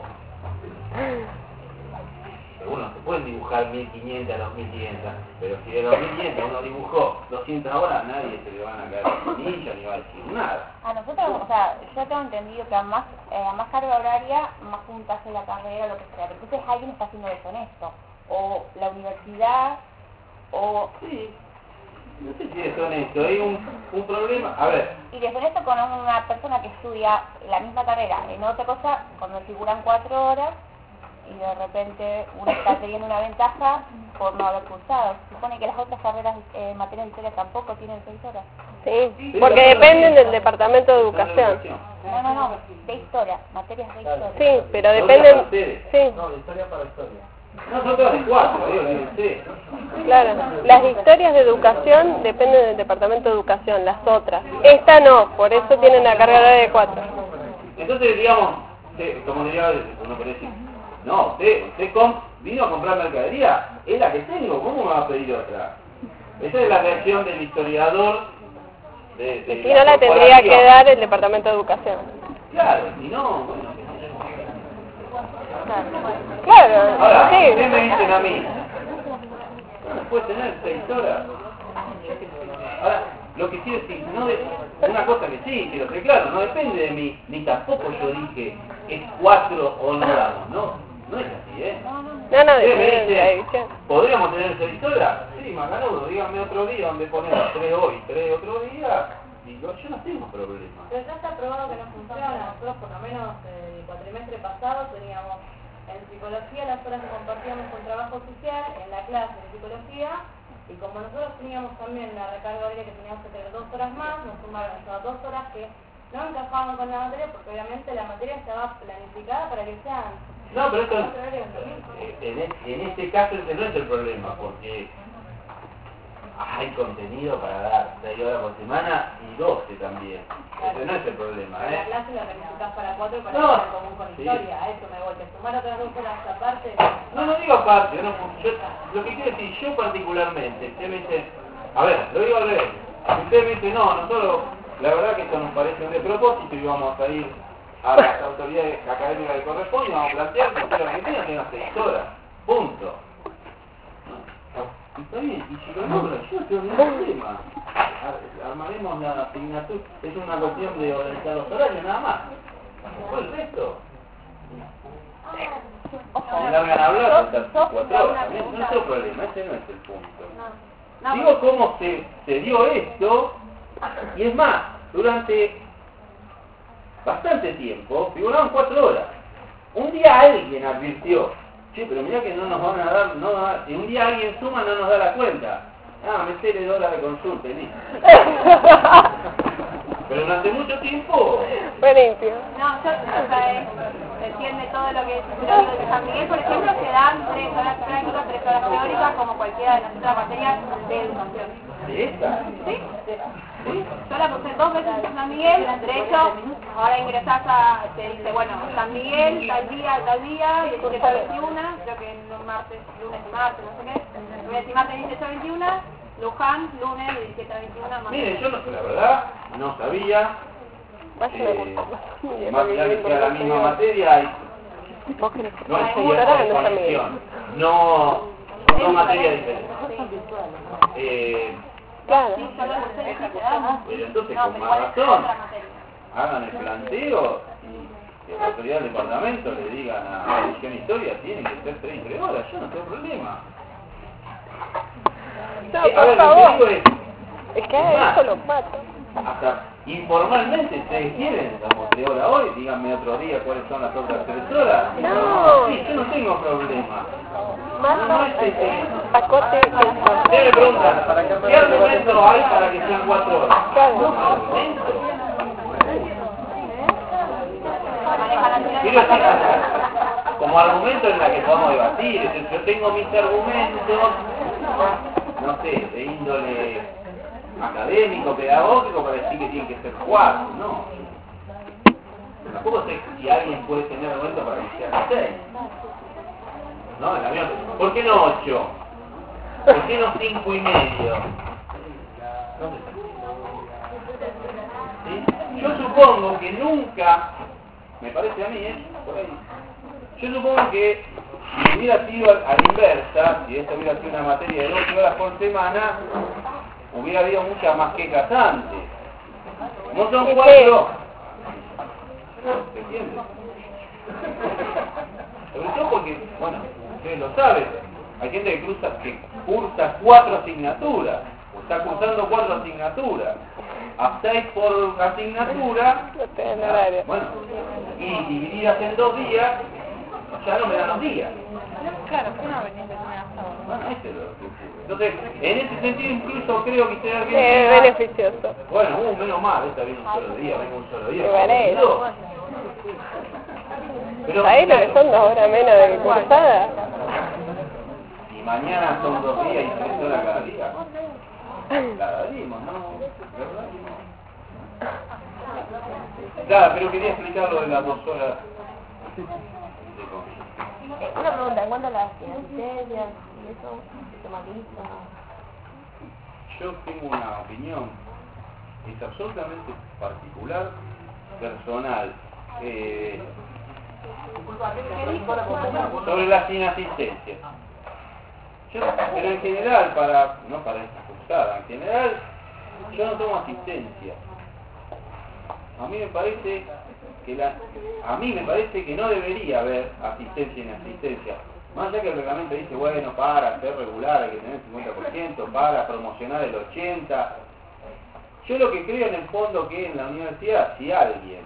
Uno se puede dibujar mil quinientas, dos mil quinientas, pero si de dos mil quinientas uno dibujó doscientas horas, nadie se le van a caer los niños ni va a decir nada. A nosotros, o sea, yo tengo entendido que a más, eh, a más carga horaria, más puntaje la carrera, lo que sea. Pero entonces alguien está haciendo deshonesto. O la universidad, o... Sí, no sé si es honesto, hay un, un problema. A ver. Y deshonesto con una persona que estudia la misma carrera en otra cosa, cuando figuran cuatro horas, y de repente uno está teniendo una ventaja por no haber cursado. Se supone que las otras carreras en eh, materia de historia tampoco tienen seis horas. Sí, porque dependen del departamento de educación. No, no, no, de historia, materias de historia. Sí, pero dependen... Sí. No, de historia para historia. No, son todas de cuatro, digo, sí. Claro, las historias de educación dependen del departamento de educación, las otras. Esta no, por eso tienen la carga horaria de cuatro. Entonces, digamos, como diría uno puede decir, no, usted, usted com vino a comprar mercadería, es la que tengo, ¿cómo me va a pedir otra? Esa es la reacción del historiador de, de y si no la tendría que dar el departamento de educación. Claro, si no, bueno. Claro, Ahora, sí. ustedes me dicen a mí, no puede tener seis horas. Ahora, lo que quiero decir, no de, una cosa que sí, que lo sé claro, no depende de mí, ni tampoco yo dije es cuatro o no damos, no, no es así, ¿eh? No, no, Ustedes me depende de la dicen, división. ¿podríamos tener seis horas? Sí, Macanudo, díganme otro día donde ponemos tres hoy, tres otro día, digo, yo no tengo problema. Pero ya está probado que no funciona. Nosotros, por lo menos el cuatrimestre pasado, teníamos en psicología las horas que compartíamos con trabajo social en la clase de psicología, y como nosotros teníamos también la recarga horaria que teníamos que tener dos horas más, nos sumaron esas dos horas que no encajaban con la materia, porque obviamente la materia estaba planificada para que sean... No, pero esto, en, en este caso ese no es el problema, porque hay contenido para dar seis horas por semana y doce también. Ese no es el problema, Pero la ¿eh? clase la necesitas para cuatro para No. estar común con Sí. historia, a eso me voy. ¿Te sumar otras dos horas aparte? No, no digo aparte, no, yo, lo que quiero decir, yo particularmente, usted me dice, a ver, lo digo al revés, usted me dice, no, nosotros, la verdad que esto nos parece un despropósito y vamos a ir a las autoridades académicas que corresponden, vamos a plantear que usted Argentina tenga seis horas, punto. Está bien, y si lo logra, yo no tengo ningún problema. Ar- Armaremos la asignatura, es una cuestión de organizar los horarios nada más. Por el resto. Si largan a hablar, hasta cuatro horas, no es nuestro problema, ese no es el punto. No, Digo cómo se, se dio esto, y es más, durante bastante tiempo, figuraban cuatro horas. Un día alguien advirtió, che, pero mira que no nos van a dar, no, si un día alguien suma no nos da la cuenta. Ah, metele dólar de consulta, y listo. Pero durante mucho tiempo, Buenísimo. No, yo, o sea, eh, se entiende todo lo que es lo digo de San Miguel, por ejemplo, se dan tres horas prácticas, tres horas teóricas, como cualquiera de las otras materias de educación. de esta, ¿Sí? ¿sí? Yo la puse dos veces en San Miguel, de hecho, ahora ingresás a, te dice, bueno, San Miguel, tal día, tal día, dieciocho a veintiuno, creo que los martes, lunes y martes, no sé qué, lunes y martes dieciocho a veintiuno, Luján, lunes de diecisiete a veintiuno, martes. Mire, yo no, la verdad no sabía, Vayan a eh, contar. más allá que sea la misma materia, hay, ¿Vos querés? no hay Ay, cierta ahora anda San Miguel. desconexión, no, no materia diferente. Eh, Claro. Sí, solo los seis que se dan. pero entonces No, con pero más igual es razón, otra materia. hagan el planteo y que la autoridad del departamento le digan a la edición historia, tienen que ser tres y tres horas, yo no tengo problema. No, Eh, a por ver, lo que favor. digo es, Es que a eso lo mato. hasta informalmente, ustedes quieren, damos tres horas hoy, díganme otro día cuáles son las otras tres horas. No. Sí, yo no tengo problema. Mato. Pacote. Ustedes me preguntan, ¿qué argumento hay para que sean cuatro horas? Claro. No, argumento. Maneja la ciudad. Quiero decir, como argumento en la que podamos debatir, es decir, yo tengo mis argumentos, no sé, de índole académico, pedagógico, para decir que tienen que ser cuatro, no. Tampoco sé si alguien puede tener argumentos para que sean seis. No, en la mía, ¿por qué no ocho? ¿Por qué no cinco y medio? ¿Sí? Yo supongo que nunca, me parece a mí, ¿eh? Por ahí, yo supongo que si hubiera sido a la inversa, si esta hubiera sido una materia de doce horas por semana, hubiera habido muchas más quejas antes. No son cuatro. ¿Se entiende? Sobre todo porque, bueno, ustedes lo saben, hay gente que, cruza, que cursa cuatro asignaturas, o está cursando cuatro asignaturas, a seis por asignatura, No te dan horario. bueno, y divididas en dos días, ya no me dan los días. Claro, que no venís de lunes a sábado. Bueno, este es lo que ocurre. Entonces, en ese sentido incluso creo que usted Es Argentina, beneficioso. bueno, uh, menos mal, esta viene un solo día, vengo un solo día. Igual es. dos. Pero, Ahí lo que son dos horas menos de cursada. y mañana son dos días y tres horas cada día. La daríamos, ¿no? ¿Verdad que no? Claro, pero quería explicar lo de las dos horas. Eh, Una pregunta, en cuanto a las asistencias y eso, se matiza. Yo tengo una opinión, es absolutamente particular, personal, eh, sobre las inasistencias. Yo, pero en general, para, no para esta cursada, en general, yo no tomo asistencia. A mí me parece que la, a mí me parece que no debería haber asistencia y inasistencia. Más allá que el reglamento dice, bueno, para ser regular hay que tener cincuenta por ciento, para promocionar el ochenta por ciento. Yo lo que creo en el fondo que en la universidad, si alguien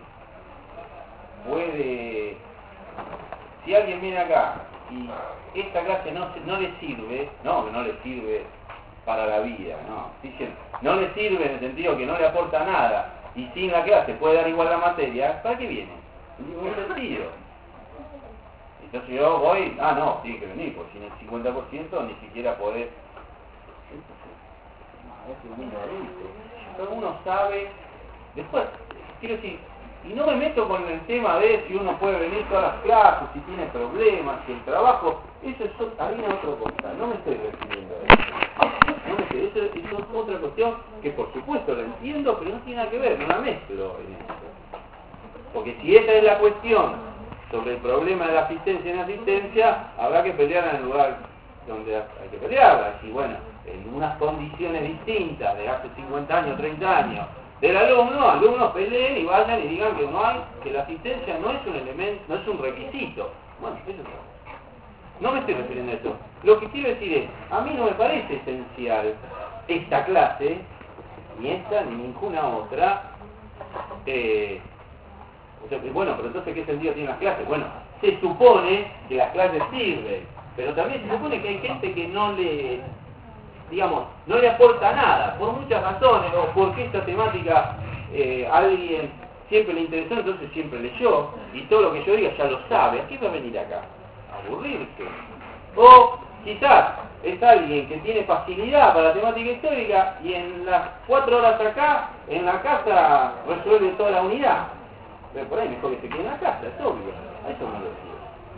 puede, si alguien viene acá y esta clase no, no le sirve, no, que no le sirve para la vida, no, dicen, no le sirve en el sentido que no le aporta nada, y sin la clase puede dar igual la materia, ¿para qué viene? No tiene ningún sentido. Entonces yo voy, ah no, tiene que venir, porque sin el cincuenta por ciento ni siquiera podés. es un mundo adulto. Todo uno sabe, después, quiero decir, y no me meto con el tema de si uno puede venir todas las clases, si tiene problemas, si el trabajo, eso es harina otra cosa, no me estoy refiriendo a eso. No me estoy, eso, eso es otra cuestión que por supuesto la entiendo, pero no tiene nada que ver, no la mezclo en eso. Porque si esa es la cuestión sobre el problema de la asistencia en asistencia, habrá que pelear en el lugar donde hay que pelearla. Y bueno, en unas condiciones distintas de hace cincuenta años, treinta años, del alumno, alumnos peleen y vayan y digan que no hay, que la asistencia no es un elemento, no es un requisito. Bueno, eso no. No me estoy refiriendo a eso. Lo que quiero decir es, a mí no me parece esencial esta clase, ni esta, ni ninguna otra. Eh, o sea, bueno, pero entonces, ¿qué sentido tienen las clases? Bueno, se supone que las clases sirven, pero también se supone que hay gente que no le, digamos, no le aporta nada, por muchas razones, o porque esta temática eh, a alguien siempre le interesó, entonces siempre leyó, y todo lo que yo diga ya lo sabe. ¿A qué va a venir acá? A aburrirse. O quizás es alguien que tiene facilidad para la temática histórica y en las cuatro horas acá, en la casa, resuelve toda la unidad. Pero por ahí mejor que se quede en la casa, es obvio. A eso me lo digo.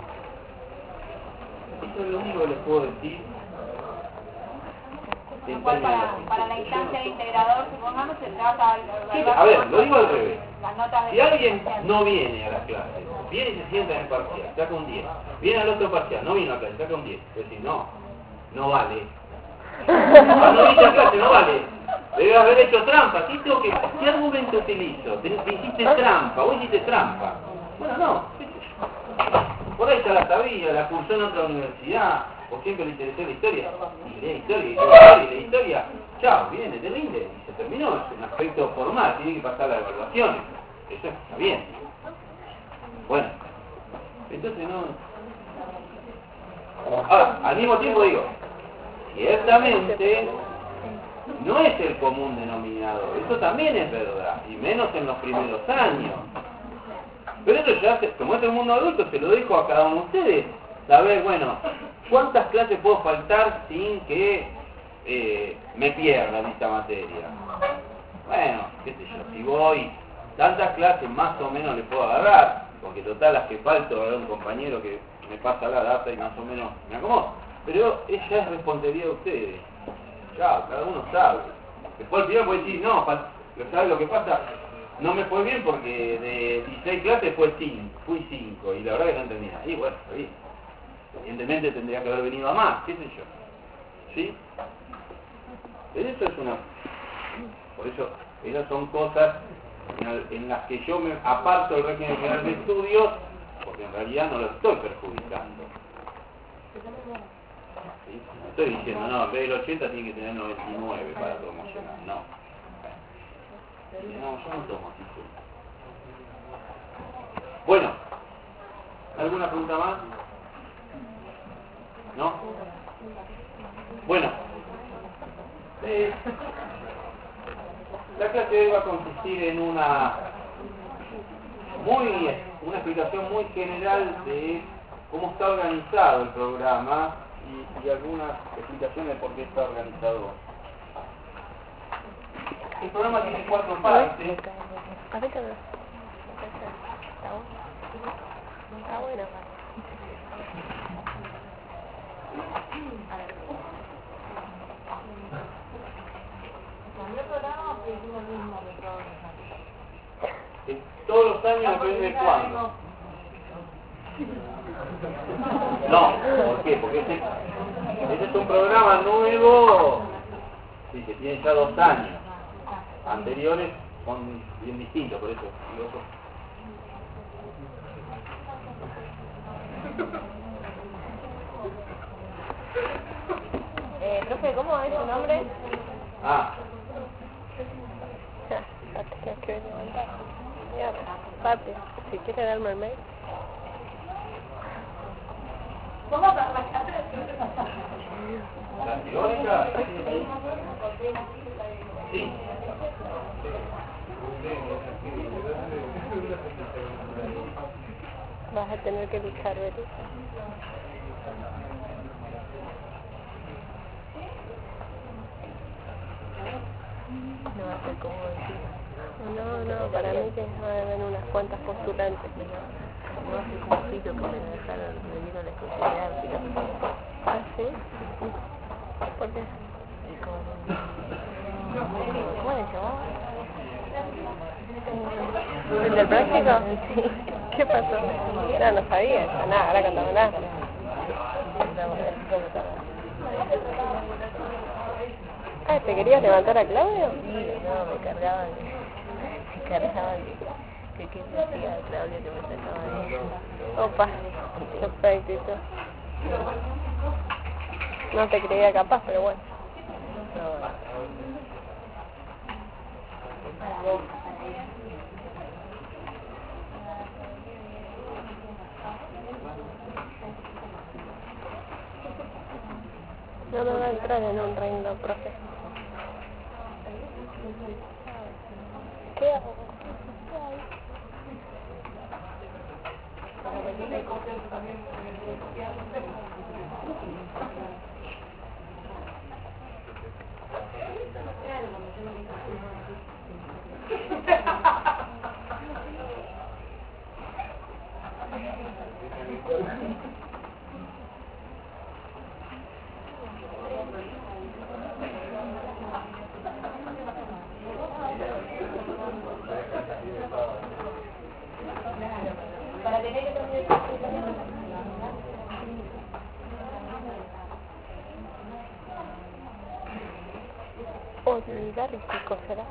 Eso es lo único que les puedo decir. Lo cual para, para la instancia de integrador, supongamos, se trata de... Sí, a ver, lo digo al revés. Las notas de Si alguien no viene a las clases, viene y se sienta en el parcial, saca un diez. Viene al otro parcial, no vino a clase, saca un diez. Es decir, no, no vale. Ah, no viste a clase, no vale. Debe haber hecho trampa. ¿Qué, tengo que, ¿Qué argumento utilizo? Te, te hiciste trampa, vos hiciste trampa. Bueno, no. Por ahí ya la sabía, la cursó en otra universidad, o siempre le interesó la historia. Y lee historia, y lee historia, y lee historia. Chao, viene, te rinde, y se terminó. Es un aspecto formal, tiene que pasar las evaluaciones. Eso está bien. Bueno, entonces no... Ahora, al mismo tiempo digo, ciertamente no es el común denominador, eso también es verdad, y menos en los primeros años. Pero eso ya, se, como es el mundo adulto, se lo dejo a cada uno de ustedes, saber, bueno, ¿cuántas clases puedo faltar sin que eh, me pierda en esta materia? Bueno, qué sé yo, si voy, tantas clases más o menos le puedo agarrar, porque total las que falto, habrá un compañero que me pasa la data y más o menos me acomodo. Pero ella es responsabilidad de ustedes. Chao, cada uno sabe. Después al final puede decir, no, ¿sabes lo que pasa? No me fue bien porque de dieciséis clases fue cinco, fui cinco, y la verdad que no entendía. Y bueno, está bien. Evidentemente tendría que haber venido a más, qué sé yo. ¿Sí? Pero eso es una... Por eso, esas son cosas en las que yo me aparto del régimen general de estudios, porque en realidad no lo estoy perjudicando. ¿Sí? No estoy diciendo, no, en vez del ochenta tiene que tener noventa y nueve para promocionar, no. No, yo no tomo título. Bueno, ¿alguna pregunta más? ¿No? Bueno, eh, la clase de hoy va a consistir en una muy una explicación muy general de cómo está organizado el programa y, y algunas explicaciones de por qué está organizado. El programa tiene cuatro partes. Está bueno. Todos los años depende de cuándo. No, ¿por qué? Porque este, este es un programa nuevo, sí, que tiene ya dos años. Anteriores son bien distintos, por eso digo eso. Eh, profe, ¿cómo es su nombre? Ah, La tengo que levantar. Ya, rápido. Si quiere darme el mail. ¿Cómo para la clase? la teórica, sí. Vas a tener que luchar, Betty. No va a ser como decir. No, no, para mí que va a haber unas cuantas postulantes. No hace como Fito que me dejaron, me dieron la exclusividad, Fito. ¿Ah, sí? ¿Por qué? ¿Cómo le llamaba? ¿El del práctico? Sí. ¿Qué pasó? No, no sabía, nada, ahora cantaba nada. Ah, ¿te querías levantar a Claudio? Sí, no, me cargaban, me cargaban que qué decía Claudio que me sentaba ahí. Opa, perfecto. No te creía capaz, pero bueno. No me va a entrar en un reino, profe. ¿Qué hago? ¿Qué hago? Para tener que terminar Oligárquico será.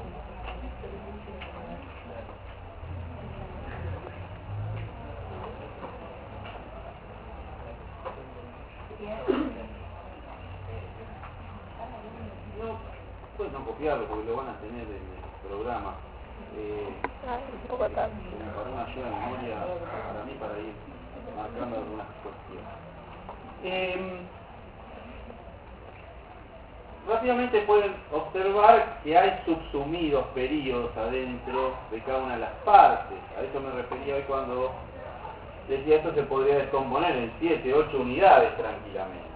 No, pueden no copiarlo porque lo van a tener en el programa. Eh, Ah, un poco tarde. como para una ayuda de memoria para mí para ir marcando algunas cuestiones. Eh, rápidamente pueden observar que hay subsumidos periodos adentro de cada una de las partes. A eso me refería hoy cuando decía esto se podría descomponer en siete, ocho unidades tranquilamente.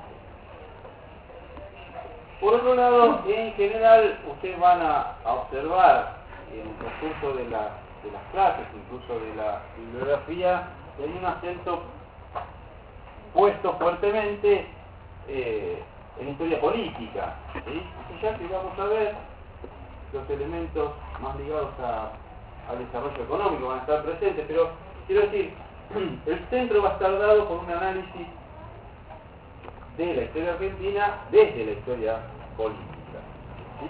Por otro lado, en general, ustedes van a, a observar en el transcurso de, la, de las clases, incluso de la bibliografía, que hay un acento puesto fuertemente eh, en historia política. ¿Sí? Y ya que vamos a ver los elementos más ligados a, al desarrollo económico van a estar presentes, pero quiero decir, el centro va a estar dado por un análisis de la historia argentina desde la historia política. ¿Sí?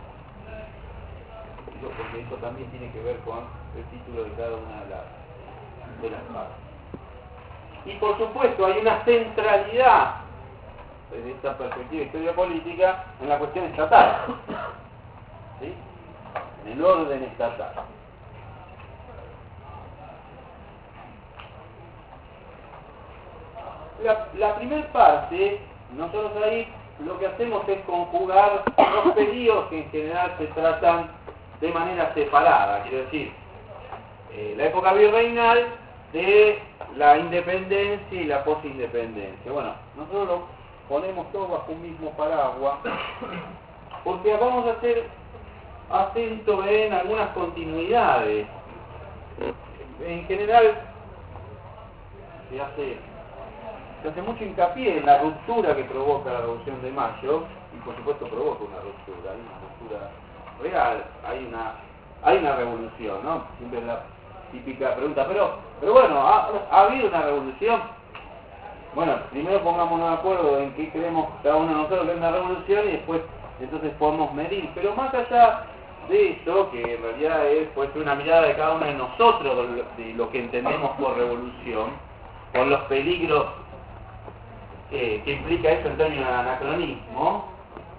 Digo, porque eso también tiene que ver con el título de cada una de las, de las partes. Y por supuesto hay una centralidad desde esta perspectiva de historia política en la cuestión estatal, ¿sí? En el orden estatal. La, la primera parte, nosotros ahí lo que hacemos es conjugar los periodos que en general se tratan de manera separada, quiero decir, eh, la época virreinal de la independencia y la posindependencia. Bueno, nosotros lo ponemos todo bajo un mismo paraguas, porque vamos a hacer acento en algunas continuidades. En general, se hace, se hace mucho hincapié en la ruptura que provoca la Revolución de Mayo, y por supuesto provoca una ruptura, hay una ruptura real, hay una, hay una revolución, ¿no? Siempre es la típica pregunta, pero, pero bueno, ¿ha, ¿ha habido una revolución? Bueno, primero pongámonos de acuerdo en qué creemos cada uno de nosotros que es una revolución y después entonces podemos medir, pero más allá de eso, que en realidad es pues una mirada de cada uno de nosotros de lo que entendemos por revolución, por los peligros eh, que implica eso en términos de anacronismo.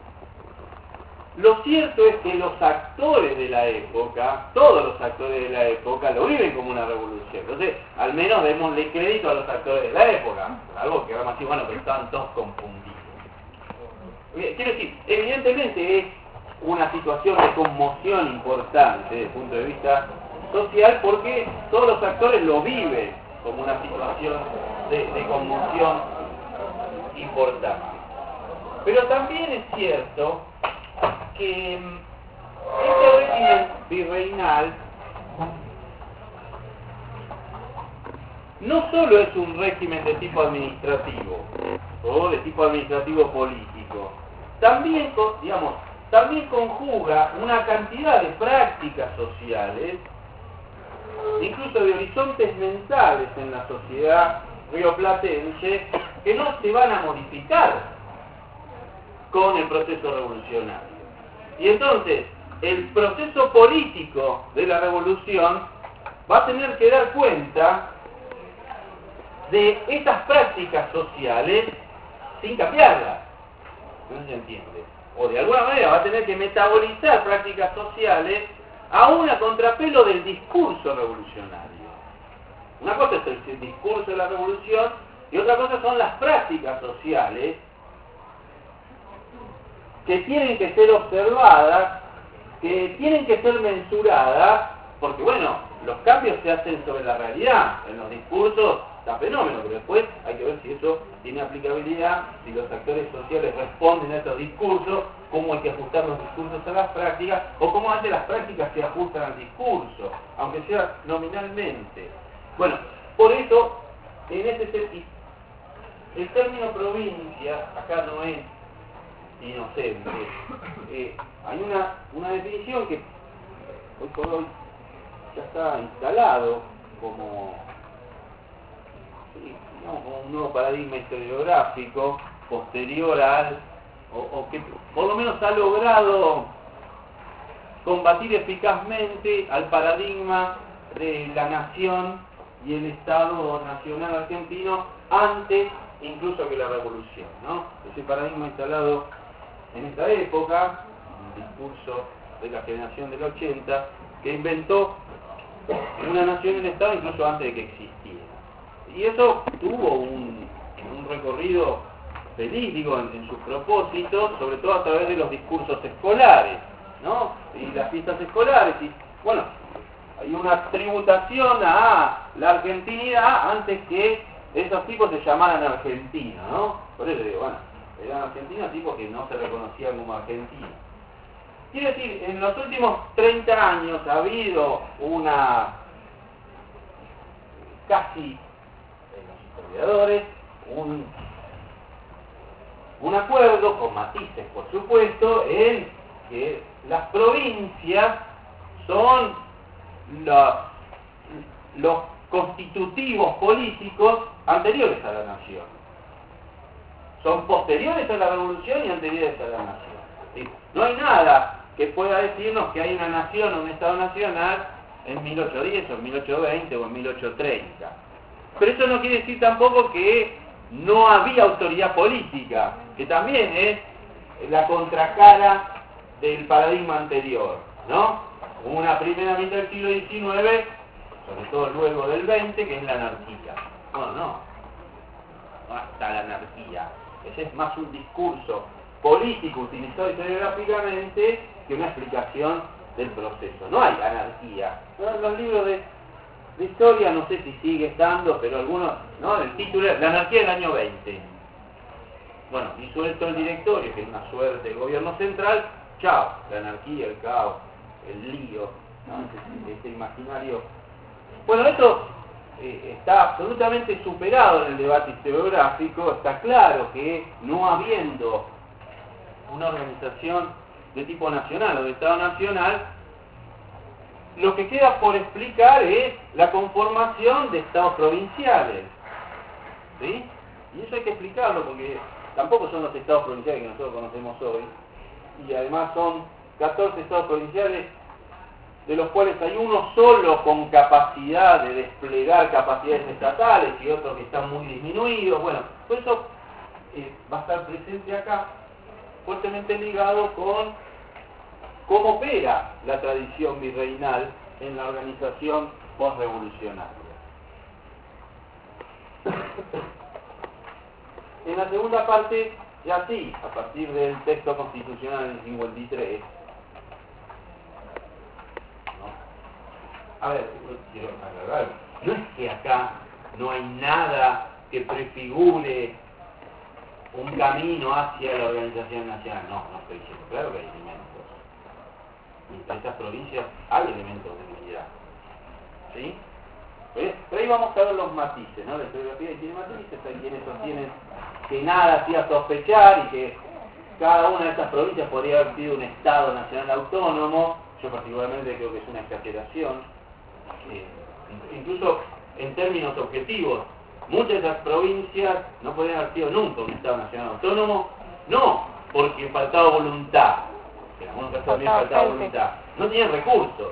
Lo cierto es que los actores de la época, todos los actores de la época, lo viven como una revolución. Entonces, al menos démosle crédito a los actores de la época. Algo que vamos a decir, bueno, pero estaban todos confundidos. Quiero decir, evidentemente es una situación de conmoción importante desde el punto de vista social, porque todos los actores lo viven como una situación de, de conmoción importante. Pero también es cierto que Este régimen virreinal no solo es un régimen de tipo administrativo o de tipo administrativo político, también, digamos, también conjuga una cantidad de prácticas sociales, incluso de horizontes mentales en la sociedad rioplatense, que no se van a modificar con el proceso revolucionario. Y entonces, el proceso político de la revolución va a tener que dar cuenta de estas prácticas sociales sin cambiarlas. ¿No se entiende? O de alguna manera va a tener que metabolizar prácticas sociales aún a contrapelo del discurso revolucionario. Una cosa es el discurso de la revolución y otra cosa son las prácticas sociales que tienen que ser observadas, que tienen que ser mensuradas, porque bueno, los cambios se hacen sobre la realidad. En los discursos da fenómeno, pero después hay que ver si eso tiene aplicabilidad, si los actores sociales responden a estos discursos, cómo hay que ajustar los discursos a las prácticas, o cómo hace las prácticas que ajustan al discurso, aunque sea nominalmente. Bueno, por eso, en ese sentido, el término provincia acá no es inocente. Eh, hay una, una definición que hoy por hoy ya está instalado como, sí, digamos, como un nuevo paradigma historiográfico posterior al, o, o que por lo menos ha logrado combatir eficazmente al paradigma de la nación y el Estado nacional argentino antes incluso que la revolución, ¿no? Ese paradigma instalado en esta época, un discurso de la generación del ochenta, que inventó una nación y un Estado incluso antes de que existiera. Y eso tuvo un, un recorrido feliz, digo, en, en sus propósitos, sobre todo a través de los discursos escolares, ¿no? Y las fiestas escolares, y bueno, hay una tributación a la argentinidad antes que esos tipos se llamaran argentinos, ¿no? Por eso digo, bueno, eran argentinos tipos que no se reconocían como argentinos. Quiere decir, en los últimos treinta años ha habido una, casi, en los historiadores, un, un acuerdo, con matices por supuesto, en que las provincias son los, los constitutivos políticos anteriores a la nación. Son posteriores a la revolución y anteriores a la nación. ¿Sí? No hay nada que pueda decirnos que hay una nación o un Estado nacional en mil ochocientos diez o en mil ochocientos veinte o en mil ochocientos treinta. Pero eso no quiere decir tampoco que no había autoridad política, que también es la contracara del paradigma anterior, ¿no? Una primera mitad del siglo diecinueve, sobre todo luego del veinte, que es la anarquía. No, no, no hasta la anarquía. Ese es más un discurso político utilizado historiográficamente que una explicación del proceso. No hay anarquía. ¿No? Los libros de, de historia, no sé si sigue estando, pero algunos, ¿no? El título es La anarquía del año veinte. Bueno, disuelto el directorio, que es una suerte del gobierno central, chao, la anarquía, el caos, el lío, ¿no? Este, este imaginario. Bueno, esto eh, está absolutamente superado en el debate historiográfico. Está claro que no habiendo una organización de tipo nacional o de Estado nacional, lo que queda por explicar es la conformación de estados provinciales, ¿sí? Y eso hay que explicarlo porque tampoco son los estados provinciales que nosotros conocemos hoy, y además son catorce estados provinciales, de los cuales hay uno solo con capacidad de desplegar capacidades estatales y otros que están muy disminuidos. Bueno, por eso eh, va a estar presente acá, fuertemente ligado con cómo opera la tradición virreinal en la organización postrevolucionaria. En la segunda parte, ya sí, a partir del texto constitucional del cincuenta y tres, ¿no? A ver, quiero aclarar, no es que acá no hay nada que prefigure un camino hacia la organización nacional, no, no estoy diciendo, claro que hay elementos. En estas provincias hay elementos de unidad. ¿Sí? Pero ahí vamos a ver los matices, ¿no? La historiografía tiene matices, hay quienes sostienen que nada hacía sospechar y que cada una de estas provincias podría haber sido un Estado nacional autónomo. Yo particularmente creo que es una exageración. Eh, incluso en términos objetivos, muchas de esas provincias no podrían haber sido nunca un Estado nacional autónomo, no porque faltaba voluntad, en algunos casos también faltaba voluntad, no tenían recursos.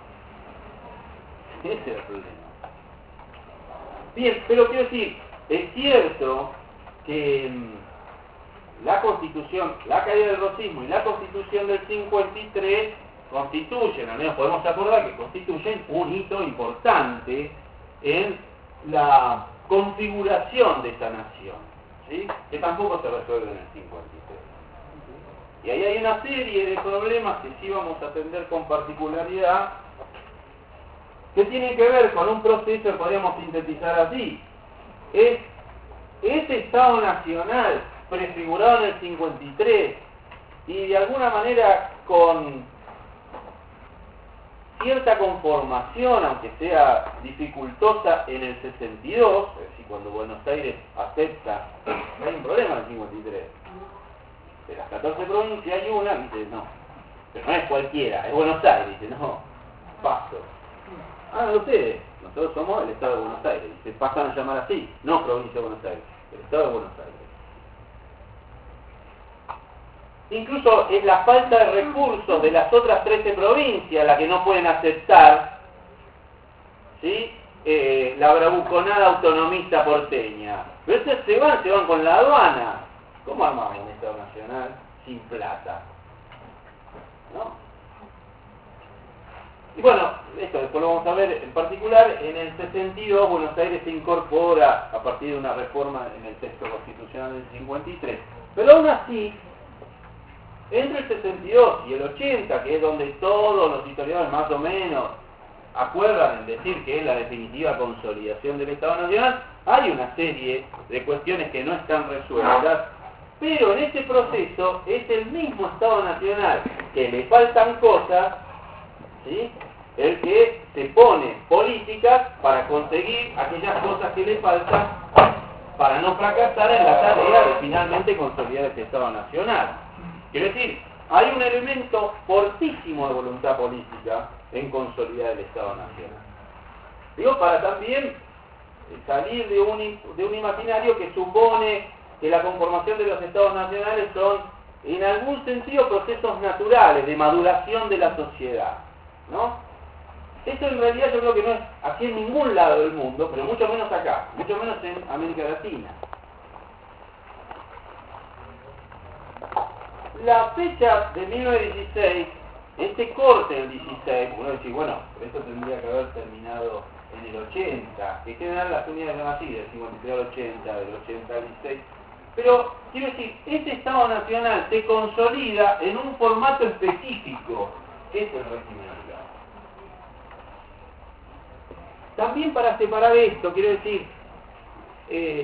Ese era el problema. Bien, pero quiero decir, es cierto que mmm, la Constitución, la caída del rosismo y la Constitución del cincuenta y tres constituyen, al menos podemos acordar que constituyen un hito importante en la configuración de esta nación, ¿sí? Que tampoco se resuelve en el cincuenta y tres. Y ahí hay una serie de problemas que sí vamos a atender con particularidad, que tienen que ver con un proceso que podríamos sintetizar así. Es ese Estado nacional prefigurado en el cincuenta y tres y de alguna manera con cierta conformación, aunque sea dificultosa, en el sesenta y dos, es decir, cuando Buenos Aires acepta, no hay un problema en el cincuenta y tres. De las catorce provincias hay una, dice, no, pero no es cualquiera, es Buenos Aires, dice, no, paso. Ah, no, ustedes, nosotros somos el Estado de Buenos Aires, se pasan a llamar así, no provincia de Buenos Aires, el Estado de Buenos Aires. Incluso es la falta de recursos de las otras trece provincias la que no pueden aceptar, ¿sí? eh, la bravuconada autonomista porteña. Pero estos se van, se van con la aduana. ¿Cómo armamos un Estado nacional sin plata? ¿No? Y bueno, esto después lo vamos a ver en particular. En el sesenta y dos Buenos Aires se incorpora a partir de una reforma en el texto constitucional del cincuenta y tres. Pero aún así, entre el sesenta y dos y el ochenta, que es donde todos los historiadores más o menos acuerdan en decir que es la definitiva consolidación del Estado Nacional, hay una serie de cuestiones que no están resueltas, pero en este proceso es el mismo Estado Nacional que le faltan cosas, ¿sí?, el que se pone políticas para conseguir aquellas cosas que le faltan para no fracasar en la tarea de finalmente consolidar este Estado Nacional. Quiero decir, hay un elemento fortísimo de voluntad política en consolidar el Estado Nacional. Digo, para también salir de un, de un imaginario que supone que la conformación de los Estados Nacionales son, en algún sentido, procesos naturales de maduración de la sociedad, ¿no? Esto en realidad yo creo que no es así en ningún lado del mundo, pero mucho menos acá, mucho menos en América Latina. La fecha de mil novecientos dieciséis, este corte del dieciséis, uno dice, bueno, esto tendría que haber terminado en el ochenta, que en general las unidades son así, del cincuenta y tres al ochenta, del ochenta al dieciséis, pero quiero decir, este Estado Nacional se consolida en un formato específico, que es el régimen oligarca. También para separar esto, quiero decir, eh,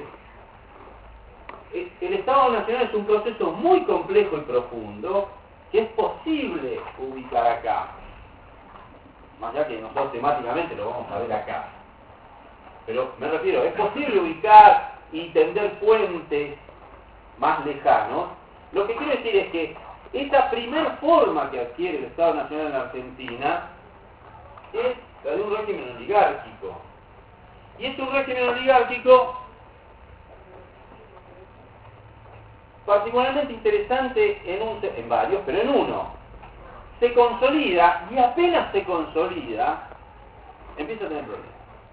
el Estado Nacional es un proceso muy complejo y profundo que es posible ubicar acá. Más allá que nosotros temáticamente lo vamos a ver acá. Pero me refiero, es posible ubicar y tender puentes más lejanos. Lo que quiero decir es que esa primer forma que adquiere el Estado Nacional en la Argentina es la de un régimen oligárquico. Y es un régimen oligárquico particularmente interesante en, un, en varios, pero en uno. Se consolida y apenas se consolida, empieza a tener problemas.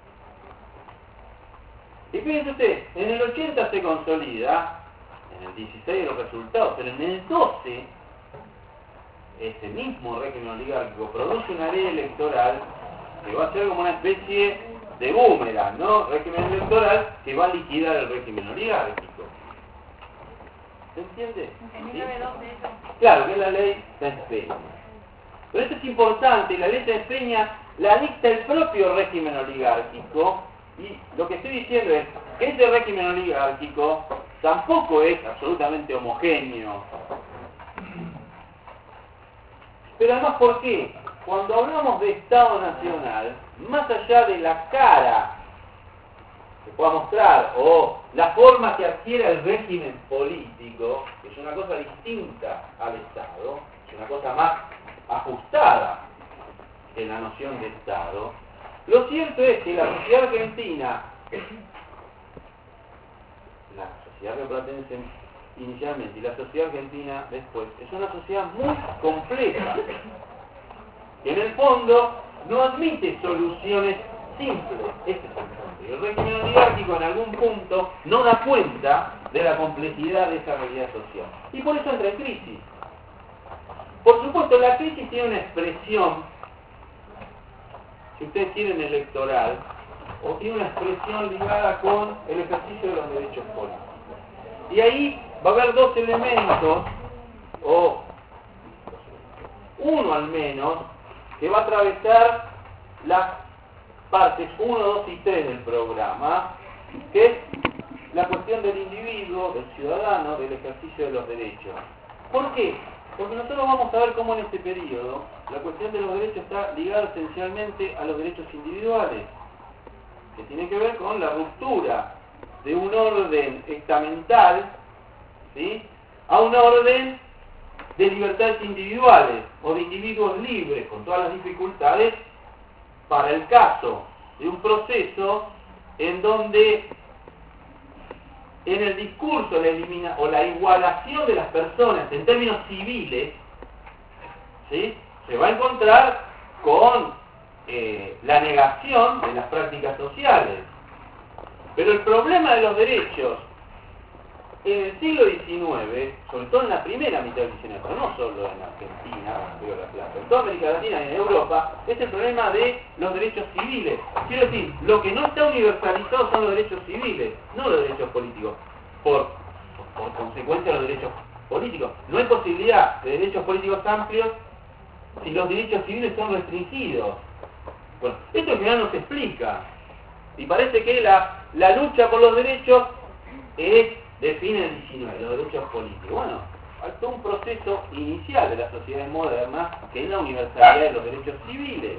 Y fíjense usted, en el ochenta se consolida, en el dieciséis los resultados, pero en el doce, ese mismo régimen oligárquico produce una ley electoral que va a ser como una especie de boomerang, ¿no? Régimen electoral que va a liquidar el régimen oligárquico. ¿Se entiende? En mil novecientos doce eso. Claro, que es la ley Sáenz Peña. Pero esto es importante, la ley Sáenz Peña la dicta el propio régimen oligárquico, y lo que estoy diciendo es que ese régimen oligárquico tampoco es absolutamente homogéneo. Pero además, ¿por qué? Cuando hablamos de Estado Nacional, más allá de la cara que pueda mostrar o la forma que adquiere el régimen político, que es una cosa distinta al Estado, es una cosa más ajustada en la noción de Estado, lo cierto es que la sociedad argentina, la sociedad rioplatense inicialmente y la sociedad argentina después, es una sociedad muy compleja, que en el fondo no admite soluciones simples. Este es el punto. Y el régimen oligárquico en algún punto no da cuenta de la complejidad de esa realidad social. Y por eso entra en crisis. Por supuesto, la crisis tiene una expresión, si ustedes quieren, electoral, o tiene una expresión ligada con el ejercicio de los derechos políticos. Y ahí va a haber dos elementos, o uno al menos, que va a atravesar las partes uno, dos y tres del programa, que es la cuestión del individuo, del ciudadano, del ejercicio de los derechos. ¿Por qué? Porque nosotros vamos a ver cómo en este periodo la cuestión de los derechos está ligada esencialmente a los derechos individuales, que tiene que ver con la ruptura de un orden estamental, ¿sí?, a un orden de libertades individuales o de individuos libres, con todas las dificultades para el caso de un proceso en donde en el discurso la elimina o la igualación de las personas en términos civiles, ¿sí?, se va a encontrar con eh, la negación de las prácticas sociales. Pero el problema de los derechos en el siglo diecinueve, sobre todo en la primera mitad del diecinueve, pero no solo en Argentina, Río de la Plata, en toda América Latina y en Europa, es el problema de los derechos civiles. Quiero decir, lo que no está universalizado son los derechos civiles, no los derechos políticos. Por, por, por consecuencia, los derechos políticos. No hay posibilidad de derechos políticos amplios si los derechos civiles son restringidos. Bueno, esto en general no se explica. Y parece que la, la lucha por los derechos es de fin del diecinueve, los derechos políticos. Bueno, hay todo un proceso inicial de las sociedades modernas que es la universalidad de los derechos civiles.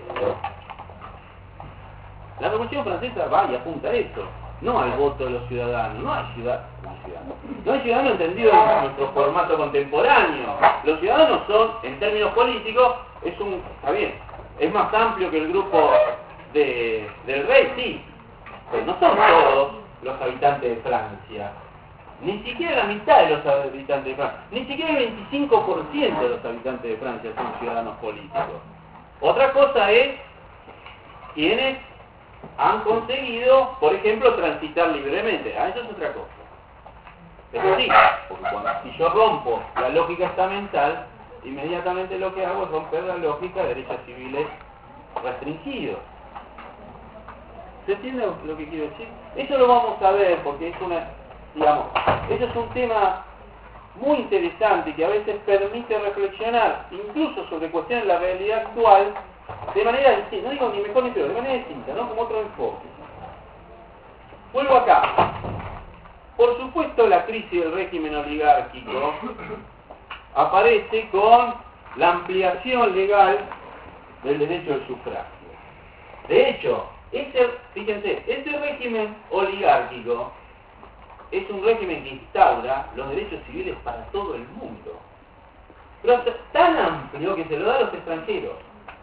La Revolución Francesa va y apunta a eso, no al voto de los ciudadanos. No hay ciudadanos, no hay ciudadanos, no hay ciudadanos entendido en nuestro formato contemporáneo. Los ciudadanos son, en términos políticos, es un, está bien, es más amplio que el grupo de, del rey, sí, pero no son todos los habitantes de Francia. Ni siquiera la mitad de los habitantes de Francia, ni siquiera el veinticinco por ciento de los habitantes de Francia son ciudadanos políticos. Otra cosa es quienes han conseguido, por ejemplo, transitar libremente. Ah, eso es otra cosa. Pero sí, porque cuando, si yo rompo la lógica estamental, inmediatamente lo que hago es romper la lógica de derechos civiles restringidos. ¿Se entiende lo que quiero decir? Eso lo vamos a ver porque es una... Digamos, eso es un tema muy interesante que a veces permite reflexionar incluso sobre cuestiones de la realidad actual de manera distinta, no digo ni mejor ni peor, de manera distinta, ¿no? Como otro enfoque. Vuelvo acá. Por supuesto, la crisis del régimen oligárquico aparece con la ampliación legal del derecho al sufragio. De hecho, ese, fíjense, ese régimen oligárquico es un régimen que instaura los derechos civiles para todo el mundo. Pero es tan amplio que se lo da a los extranjeros.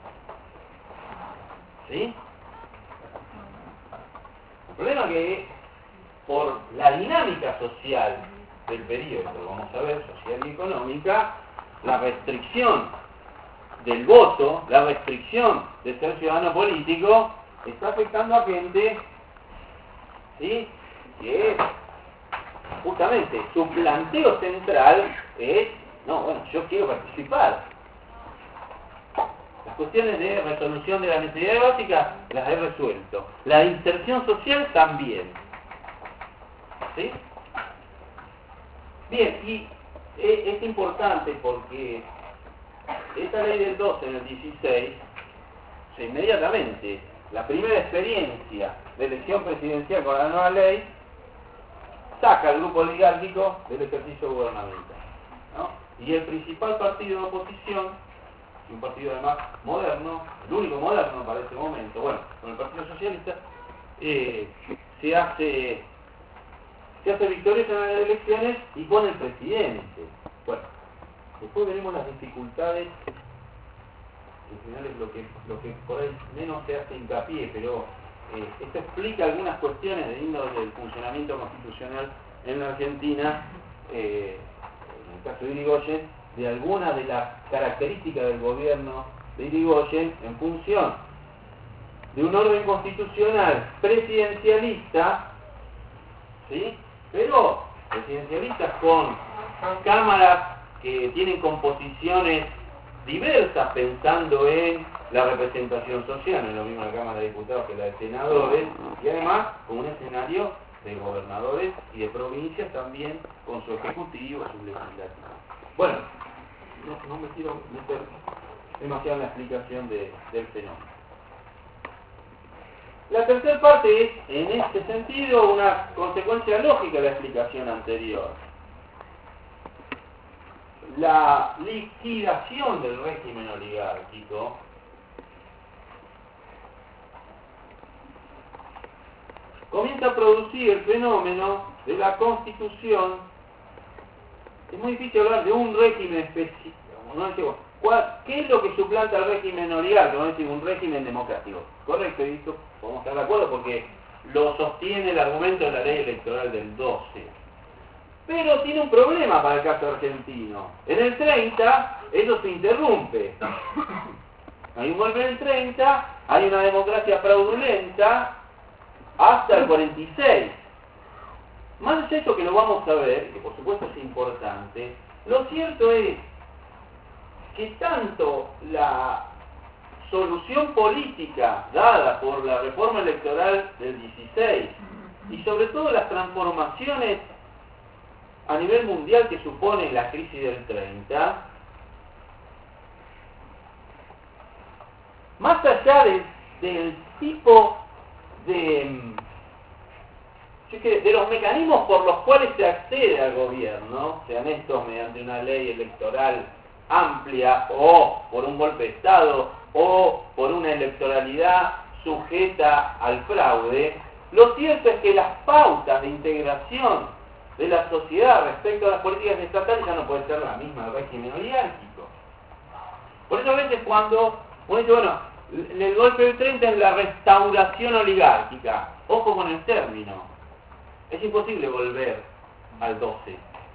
¿Sí? El problema es que por la dinámica social del periodo, vamos a ver, social y económica, la restricción del voto, la restricción de ser ciudadano político, está afectando a gente, ¿sí?, que justamente su planteo central es, no, bueno, yo quiero participar. Las cuestiones de resolución de las necesidades básicas las he resuelto. La inserción social también. ¿Sí? Bien, y es importante porque esta ley del doce en el dieciséis, o sea, inmediatamente, la primera experiencia de elección presidencial con la nueva ley, saca al grupo oligárquico del ejercicio gubernamental, ¿no? Y el principal partido de oposición, y un partido además moderno, el único moderno para ese momento, bueno, con el Partido Socialista, eh, se hace se hace victorioso en las elecciones y pone el presidente. Bueno, después veremos las dificultades, al final es lo que, lo que por ahí menos se hace hincapié, pero eh, esto explica algunas cuestiones de índole del funcionamiento constitucional en la Argentina, eh, en el caso de Irigoyen, de algunas de las características del gobierno de Irigoyen en función de un orden constitucional presidencialista, ¿sí? Pero presidencialistas con cámaras que tienen composiciones diversas pensando en la representación social, no es lo mismo la Cámara de Diputados que la de Senadores, y además con un escenario de gobernadores y de provincias también con su ejecutivo, su legislativo. Bueno, no, no me quiero meter demasiado en la explicación de, del fenómeno. La tercera parte es, en este sentido, una consecuencia lógica de la explicación anterior. La liquidación del régimen oligárquico comienza a producir el fenómeno de la constitución. Es muy difícil hablar de un régimen específico, ¿no? ¿Qué es lo que suplanta al régimen oligárquico? No decimos un régimen democrático. Correcto, y esto podemos estar de acuerdo porque lo sostiene el argumento de la ley electoral del doce. Pero tiene un problema para el caso argentino. En el treinta, eso se interrumpe. Hay un golpe en el treinta, hay una democracia fraudulenta hasta el cuarenta y seis. Más de eso que lo vamos a ver, que por supuesto es importante, lo cierto es que tanto la solución política dada por la reforma electoral del dieciséis y sobre todo las transformaciones a nivel mundial que supone la crisis del treinta, más allá de, del tipo de, de los mecanismos por los cuales se accede al gobierno, sean estos mediante una ley electoral amplia o por un golpe de Estado o por una electoralidad sujeta al fraude, lo cierto es que las pautas de integración de la sociedad respecto a las políticas estatales ya no puede ser la misma del régimen oligárquico. Por eso a veces cuando uno dice, bueno, el golpe del treinta es la restauración oligárquica, ojo con el término, es imposible volver al doce.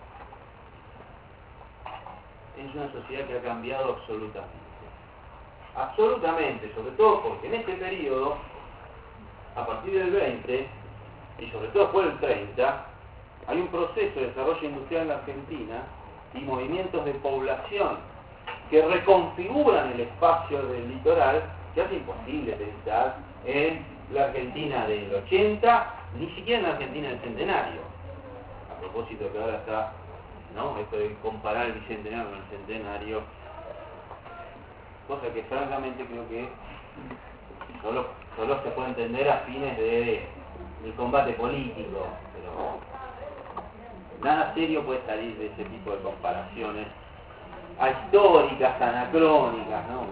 Es una sociedad que ha cambiado absolutamente. Absolutamente, sobre todo porque en este periodo, a partir del veinte, y sobre todo después del treinta, hay un proceso de desarrollo industrial en la Argentina y movimientos de población que reconfiguran el espacio del litoral, que hace imposible pensar en la Argentina del ochenta, ni siquiera en la Argentina del centenario. A propósito que ahora está, ¿no?, esto de comparar el bicentenario con el centenario, cosa que francamente creo que solo, solo se puede entender a fines de, del combate político, pero nada serio puede salir de ese tipo de comparaciones ahistóricas, anacrónicas, ¿no?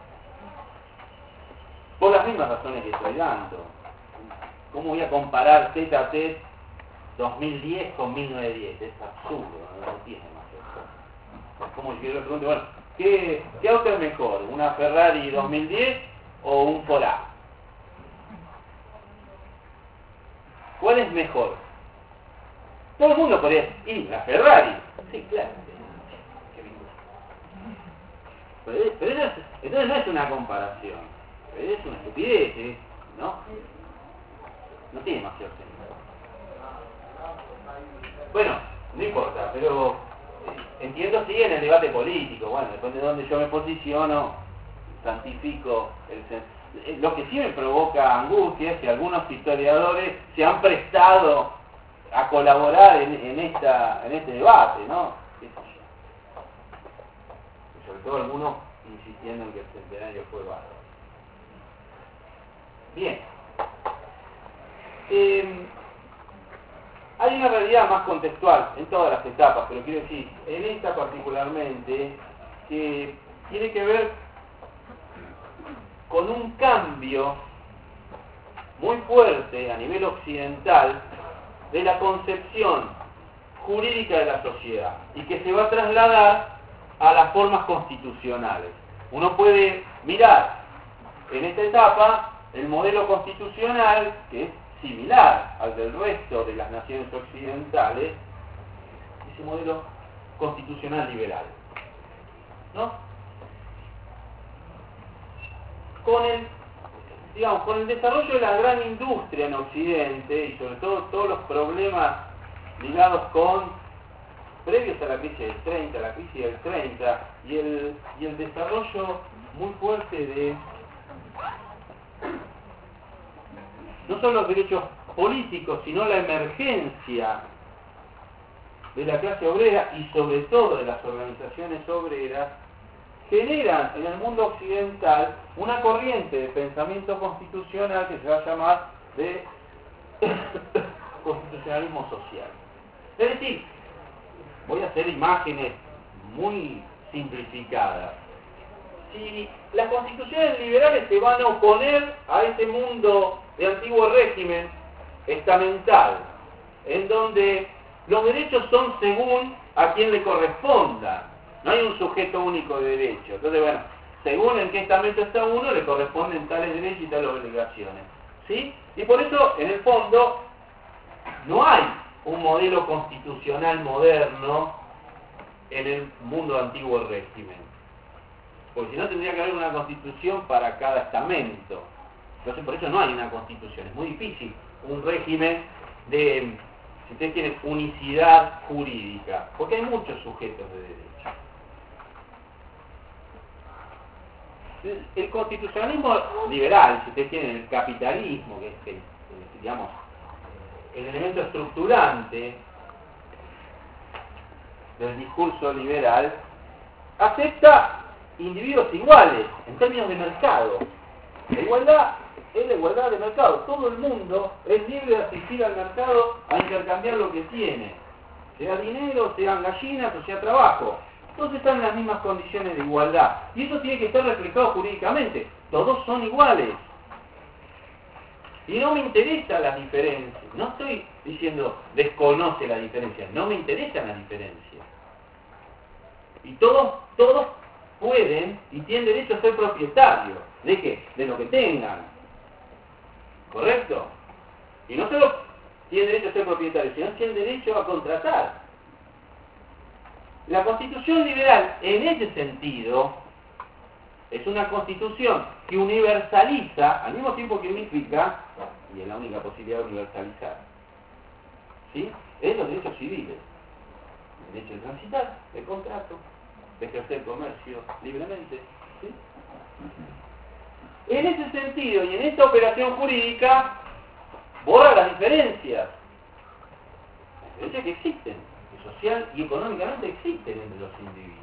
Por las mismas razones que estoy dando. ¿Cómo voy a comparar tete a tete dos mil diez con mil novecientos diez? Es absurdo, no, no tiene más eso. Es como si yo le pregunte, bueno, ¿qué, ¿qué auto es mejor? ¿Una Ferrari dos mil diez o un Ford A? ¿Cuál es mejor? Todo el mundo podría decir, la Ferrari. Sí, claro. Pero, pero eso es, entonces no es una comparación. Es una estupidez, ¿eh? ¿No? No tiene demasiado sentido. Bueno, no importa, pero eh, entiendo sí en el debate político. Bueno, depende de dónde yo me posiciono, santifico el, eh, lo que sí me provoca angustia es que algunos historiadores se han prestado a colaborar en, en, esta, en este debate, ¿no? ¿Qué sé yo? Y sobre todo algunos insistiendo en que el centenario fue bárbaro. Bien. Eh, hay una realidad más contextual en todas las etapas, pero quiero decir, en esta particularmente, que tiene que ver con un cambio muy fuerte a nivel occidental de la concepción jurídica de la sociedad y que se va a trasladar a las formas constitucionales. Uno puede mirar en esta etapa el modelo constitucional, que es similar al del resto de las naciones occidentales, ese modelo constitucional liberal, ¿no? Con el, digamos, con el desarrollo de la gran industria en Occidente y sobre todo todos los problemas ligados con, previos a la crisis del treinta, la crisis del treinta y el, y el desarrollo muy fuerte de no solo los derechos políticos, sino la emergencia de la clase obrera y sobre todo de las organizaciones obreras, generan en el mundo occidental una corriente de pensamiento constitucional que se va a llamar de constitucionalismo social. Es decir, voy a hacer imágenes muy simplificadas. Si las constituciones liberales se van a oponer a ese mundo de antiguo régimen estamental, en donde los derechos son según a quien le corresponda, no hay un sujeto único de derecho. Entonces, bueno, según en qué estamento está uno, le corresponden tales derechos y tales obligaciones, ¿sí? Y por eso, en el fondo, no hay un modelo constitucional moderno en el mundo antiguo régimen. Porque si no, tendría que haber una constitución para cada estamento. Entonces, por eso no hay una constitución. Es muy difícil un régimen de, si ustedes quieren, unicidad jurídica, porque hay muchos sujetos de derecho. El constitucionalismo liberal, si ustedes quieren, el capitalismo, que es el, el, digamos, el elemento estructurante del discurso liberal, acepta individuos iguales en términos de mercado. La igualdad es la igualdad de mercado. Todo el mundo es libre de asistir al mercado a intercambiar lo que tiene, sea dinero, sean gallinas o sea trabajo. Todos están en las mismas condiciones de igualdad. Y eso tiene que estar reflejado jurídicamente. Todos son iguales. Y no me interesan las diferencias. No estoy diciendo desconoce la diferencia. No me interesan las diferencias. Y todos, todos pueden y tienen derecho a ser propietarios. ¿De qué? De lo que tengan. ¿Correcto? Y no solo tienen derecho a ser propietarios, sino tienen derecho a contratar. La Constitución liberal, en ese sentido, es una Constitución que universaliza, al mismo tiempo que unifica, y es la única posibilidad de universalizar, ¿sí? Es los derechos civiles. El derecho de transitar, de contrato, de ejercer comercio libremente, ¿sí? En ese sentido, y en esta operación jurídica, borra las diferencias. Las diferencias que existen. Social y económicamente existen entre los individuos.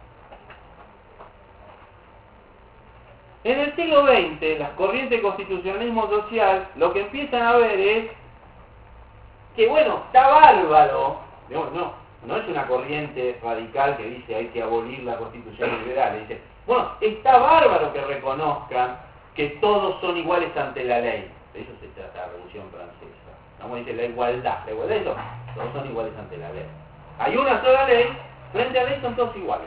En el siglo veinte, las corrientes de constitucionalismo social lo que empiezan a ver es que, bueno, está bárbaro, no, no, no es una corriente radical que dice hay que abolir la constitución liberal, dice, bueno, está bárbaro que reconozcan que todos son iguales ante la ley. De eso se trata la Revolución Francesa. Vamos a decir la igualdad, la igualdad es eso, todos son iguales ante la ley. Hay una sola ley, frente a la ley son todos iguales.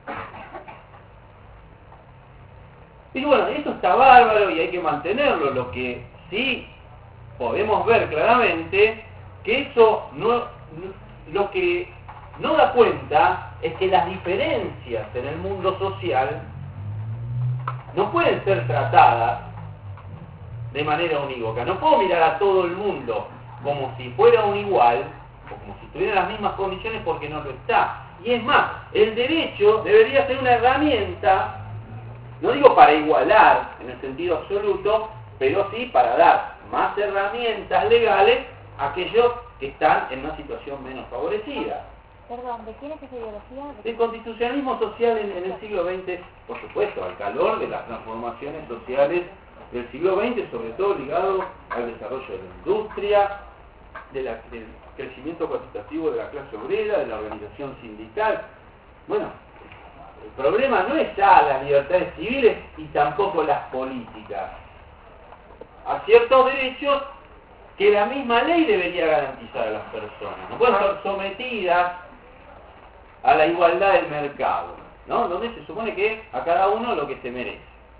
Y bueno, eso está bárbaro y hay que mantenerlo. Lo que sí podemos ver claramente, que eso no, lo que no da cuenta es que las diferencias en el mundo social no pueden ser tratadas de manera unívoca. No puedo mirar a todo el mundo como si fuera un igual, o como si tuviera las mismas condiciones, porque no lo está. Y es más, el derecho debería ser una herramienta, no digo para igualar en el sentido absoluto, pero sí para dar más herramientas legales a aquellos que están en una situación menos favorecida. Perdón, ¿de quién es esa ideología? El constitucionalismo social en, en el siglo veinte, por supuesto, al calor de las transformaciones sociales del siglo veinte, sobre todo ligado al desarrollo de la industria, de la, del crecimiento cuantitativo de la clase obrera, de la organización sindical. Bueno, El problema no es ya las libertades civiles y tampoco las políticas. A ciertos derechos que la misma ley debería garantizar a las personas. No pueden ser sometidas a la igualdad del mercado, ¿no? Donde se supone que a cada uno lo que se merece.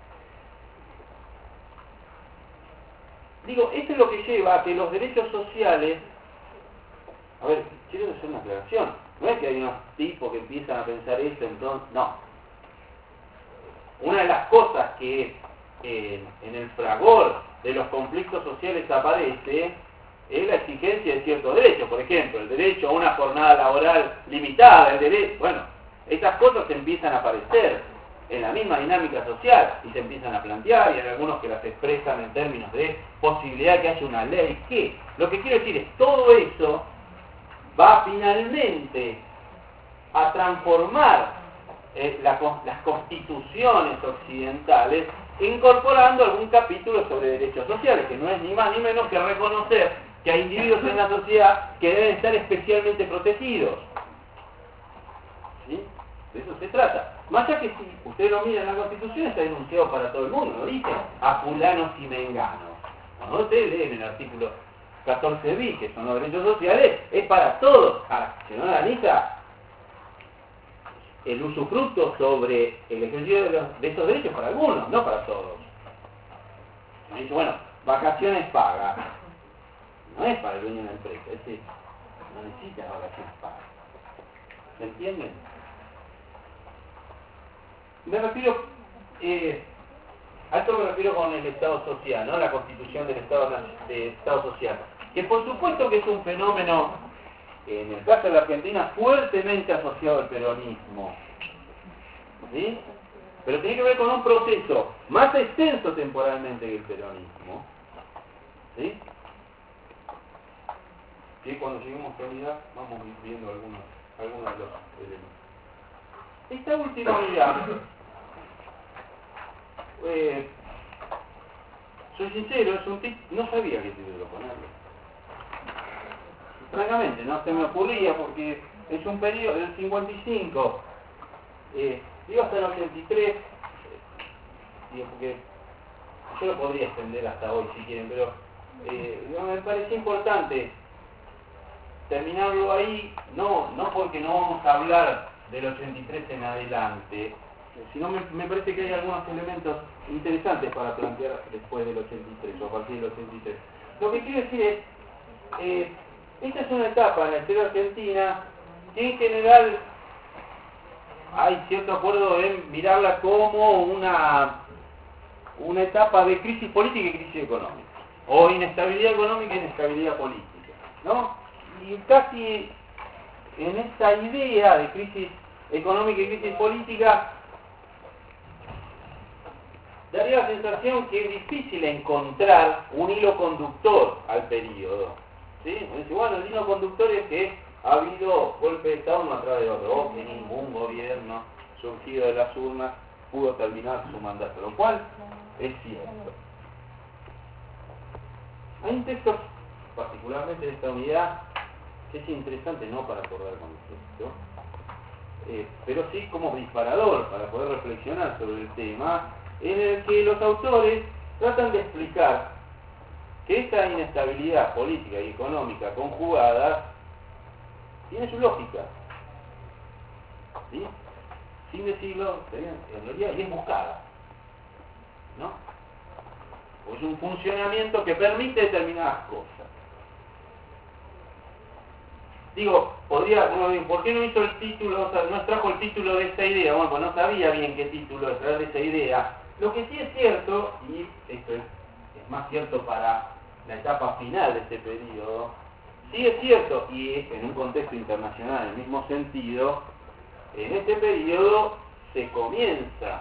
Digo, esto es lo que lleva a que los derechos sociales... A ver, quiero hacer una aclaración. No es que hay unos tipos que empiezan a pensar esto, entonces... No. Una de las cosas que eh, en el fragor de los conflictos sociales aparece es la exigencia de ciertos derechos. Por ejemplo, el derecho a una jornada laboral limitada, el derecho... Bueno, estas cosas empiezan a aparecer en la misma dinámica social y se empiezan a plantear, y hay algunos que las expresan en términos de posibilidad de que haya una ley. ¿Qué? Lo que quiero decir es, todo eso va finalmente a transformar eh, la, las constituciones occidentales, incorporando algún capítulo sobre derechos sociales, que no es ni más ni menos que reconocer que hay individuos en la sociedad que deben estar especialmente protegidos. ¿Sí? De eso se trata. Más allá que si usted lo mira en la Constitución, está denunciado para todo el mundo, lo dice a fulanos y menganos. Cuando usted lee en el artículo catorce bis, que son los derechos sociales, es para todos. Ahora, si no analiza el usufructo sobre el ejercicio de, los, de esos derechos para algunos, no para todos. Me dice, bueno, vacaciones pagas. No es para el dueño de la empresa, es decir, no necesita vacaciones pagas. ¿Se entienden? Me refiero, eh, a esto me refiero con el Estado social, ¿no? La constitución del Estado, de Estado social. Que por supuesto que es un fenómeno, en el caso de la Argentina, fuertemente asociado al peronismo. ¿Sí? Pero tiene que ver con un proceso más extenso temporalmente que el peronismo. ¿Sí? Y cuando lleguemos a unidad vamos viendo algunos, algunos de los elementos. Esta última unidad, eh, soy sincero, es un tip, no sabía qué título ponerle. Francamente, no se me ocurría porque es un periodo del cincuenta y cinco, eh, digo hasta el ochenta y tres, eh, digo porque yo lo podría extender hasta hoy si quieren, pero eh, me parece importante terminarlo ahí, no, no porque no vamos a hablar del ochenta y tres en adelante, sino me, me parece que hay algunos elementos interesantes para plantear después del ochenta y tres o a partir del ochenta y tres. Lo que quiero decir es, eh, esta es una etapa en la historia argentina que en general hay cierto acuerdo en mirarla como una, una etapa de crisis política y crisis económica, o inestabilidad económica e inestabilidad política, ¿no? Y casi en esta idea de crisis económica y crisis política daría la sensación que es difícil encontrar un hilo conductor al periodo. ¿Sí? Bueno, el hilo conductor es que ha habido golpe de Estado uno atrás de otro, o que ningún gobierno surgido de las urnas pudo terminar su mandato, lo cual es cierto. Hay un texto, particularmente de esta unidad, que es interesante no para acordar con el texto, eh, pero sí como disparador para poder reflexionar sobre el tema, en el que los autores tratan de explicar que esta inestabilidad política y económica conjugada tiene su lógica, ¿sí? Sin decirlo, en realidad, y es buscada, ¿no? O es un funcionamiento que permite determinadas cosas. Digo, podría, ¿por qué no hizo el título, o sea, no trajo el título de esta idea? Bueno, pues no sabía bien qué título traer de esa idea. Lo que sí es cierto, y esto es, es más cierto para la etapa final de este periodo, sí es cierto, y es en un contexto internacional en el mismo sentido, en este periodo se comienza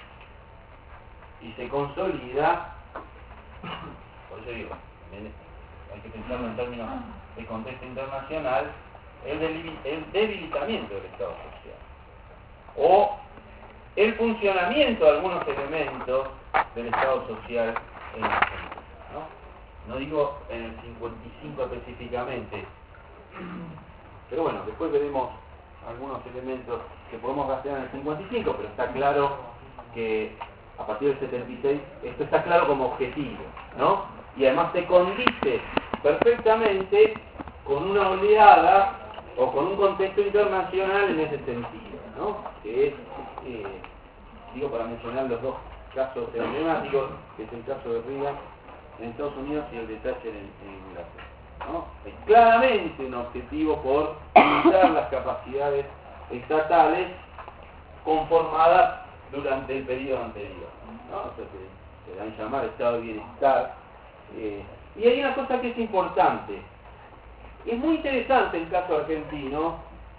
y se consolida, por eso digo, hay que pensarlo en términos de contexto internacional, el, debil, el debilitamiento del Estado social, o el funcionamiento de algunos elementos del Estado social en Argentina, ¿no? No digo en el cincuenta y cinco específicamente, pero bueno, después veremos algunos elementos que podemos rastrear en el cincuenta y cinco, pero está claro que a partir del setenta y seis esto está claro como objetivo, ¿no? Y además se condice perfectamente con una oleada o con un contexto internacional en ese sentido, ¿no? Que es, eh, digo, para mencionar los dos casos emblemáticos, que es el caso de Reagan en Estados Unidos y el de Thatcher en, en Inglaterra, ¿no? Es claramente un objetivo por limitar las capacidades estatales conformadas durante el periodo anterior, ¿no? O sea, que se dan a llamar estado de bienestar. Eh, y hay una cosa que es importante. Es muy interesante el caso argentino,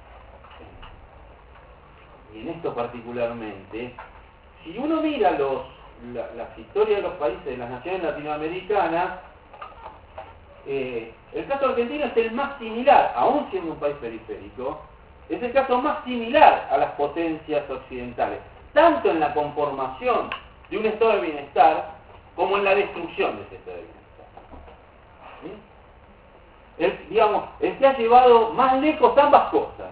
y en esto particularmente, si uno mira los, la, las historias de los países, de las naciones latinoamericanas, eh, el caso argentino es el más similar, aún siendo un país periférico, es el caso más similar a las potencias occidentales, tanto en la conformación de un estado de bienestar como en la destrucción de ese estado de bienestar. ¿Sí? El, digamos, el que ha llevado más lejos ambas cosas.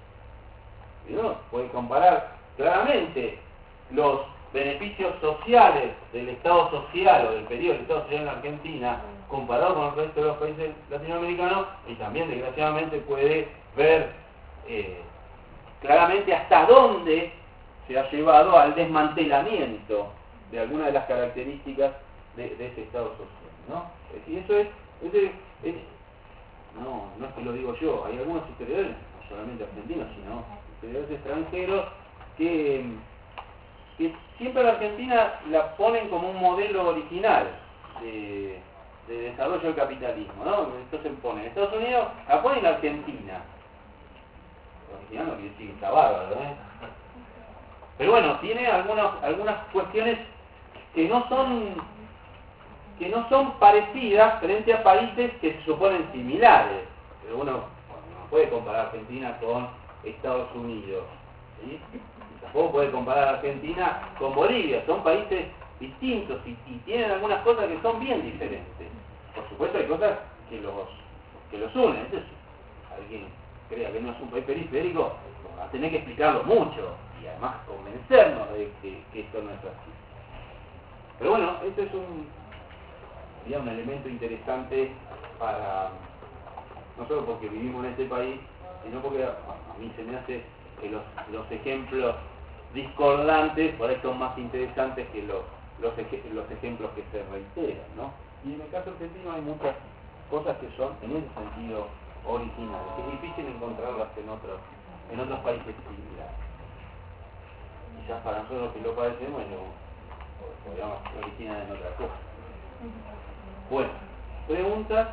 Y uno puede comparar claramente los beneficios sociales del Estado social o del periodo del Estado social en la Argentina comparado con el resto de los países latinoamericanos, y también desgraciadamente puede ver eh, claramente hasta dónde se ha llevado al desmantelamiento de algunas de las características de, de ese Estado social, ¿no? Y eso es, eso es, es no, no es que lo digo yo, hay algunos historiadores, no solamente argentinos, sino historiadores extranjeros, que, que siempre a la Argentina la ponen como un modelo original de, de desarrollo del capitalismo, ¿no? Entonces ponen Estados Unidos, la ponen la Argentina. Original no quiere decir que está bárbaro, ¿eh? Pero bueno, tiene algunas, algunas cuestiones que no son que no son parecidas frente a países que se suponen similares. Pero uno, bueno, no puede comparar Argentina con Estados Unidos, ¿sí? Y tampoco puede comparar Argentina con Bolivia, son países distintos y, y tienen algunas cosas que son bien diferentes. Por supuesto hay cosas que los, que los unen. Entonces, alguien crea que no es un país periférico, va a tener que explicarlo mucho y además convencernos de que, que esto no es así. Pero bueno, este es un, digamos, un elemento interesante para, no solo porque vivimos en este país, sino porque a, a mí se me hace que los, los ejemplos discordantes por ahí son más interesantes que los, los, ej, los ejemplos que se reiteran, ¿no? Y en el caso argentino hay muchas cosas que son en ese sentido originales, que es difícil encontrarlas en otros, en otros países similares. Quizás para nosotros que lo padecemos, podríamos originar en otra cosa. Bueno, ¿preguntas?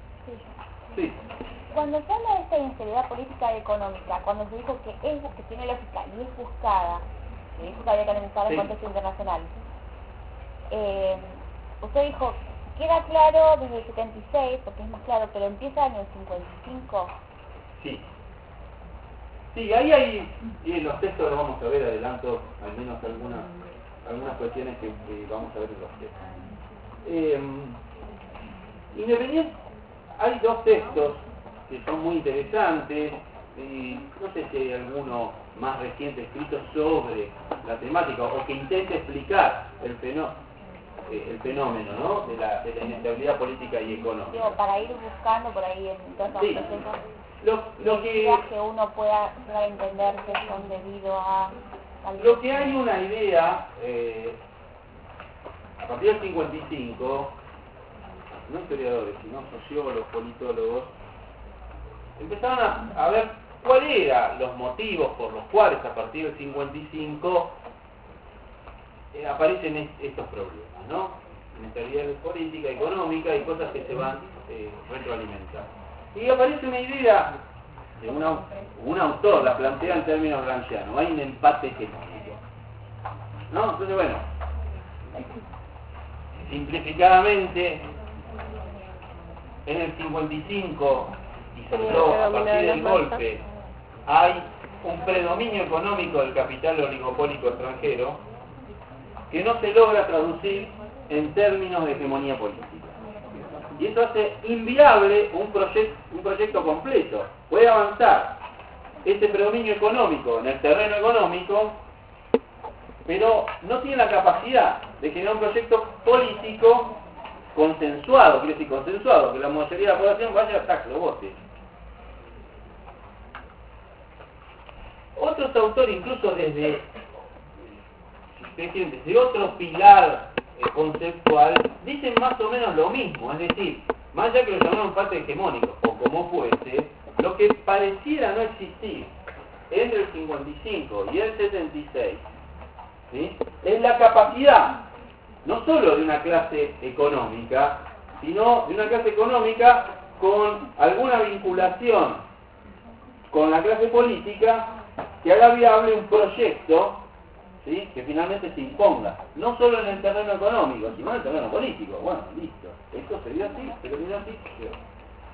Sí. Cuando se habla de esta inestabilidad política y económica, cuando se dijo que es que tiene lógica y es buscada, que dijo que había que analizar el Sí. contexto internacional, eh, usted dijo, queda claro desde el setenta y seis, porque es más claro, pero empieza en el cincuenta y cinco. Sí. Sí, ahí hay, y en los textos lo vamos a ver, adelanto al menos algunas, algunas cuestiones que, que vamos a ver en los textos. Eh, independiente, hay dos textos que son muy interesantes, y no sé si hay alguno más reciente escrito sobre la temática o que intente explicar el fenómeno, eh, el fenómeno, ¿no? de, la, de la inestabilidad política y económica. Digo, para ir buscando por ahí en todos los Sí. procesos, Lo, lo que medidas que uno pueda llegar a entender que son debido a... al- Lo que hay una idea, eh, a partir del cincuenta y cinco, no historiadores, sino sociólogos, politólogos, empezaron a, a ver cuáles eran los motivos por los cuales a partir del cincuenta y cinco eh, aparecen est estos problemas, ¿no? Inestabilidad política, económica y cosas que se van eh, retroalimentando. Y aparece una idea de una, un autor, la plantea en términos gramscianos, hay un empate hegemónico, ¿no? Entonces, bueno, simplificadamente, en el cincuenta y cinco, y sobre todo a partir del golpe, hay un predominio económico del capital oligopólico extranjero que no se logra traducir en términos de hegemonía política. Y eso hace inviable un, proyecto, un proyecto completo. Puede avanzar ese predominio económico en el terreno económico, pero no tiene la capacidad de generar un proyecto político consensuado, quiere decir consensuado, que la mayoría de la población vaya a tac, lo vote. Otros autores, incluso desde, si ustedes quieren, desde otro pilar eh, conceptual, dicen más o menos lo mismo, es decir, más allá que lo llamaron parte hegemónico, o como fuese, lo que pareciera no existir entre el cincuenta y cinco y el setenta y seis, ¿sí?, es la capacidad no solo de una clase económica, sino de una clase económica con alguna vinculación con la clase política que haga viable un proyecto, ¿sí?, que finalmente se imponga, no solo en el terreno económico, sino en el terreno político. Bueno, listo, esto se dio así, se terminó así, se dio.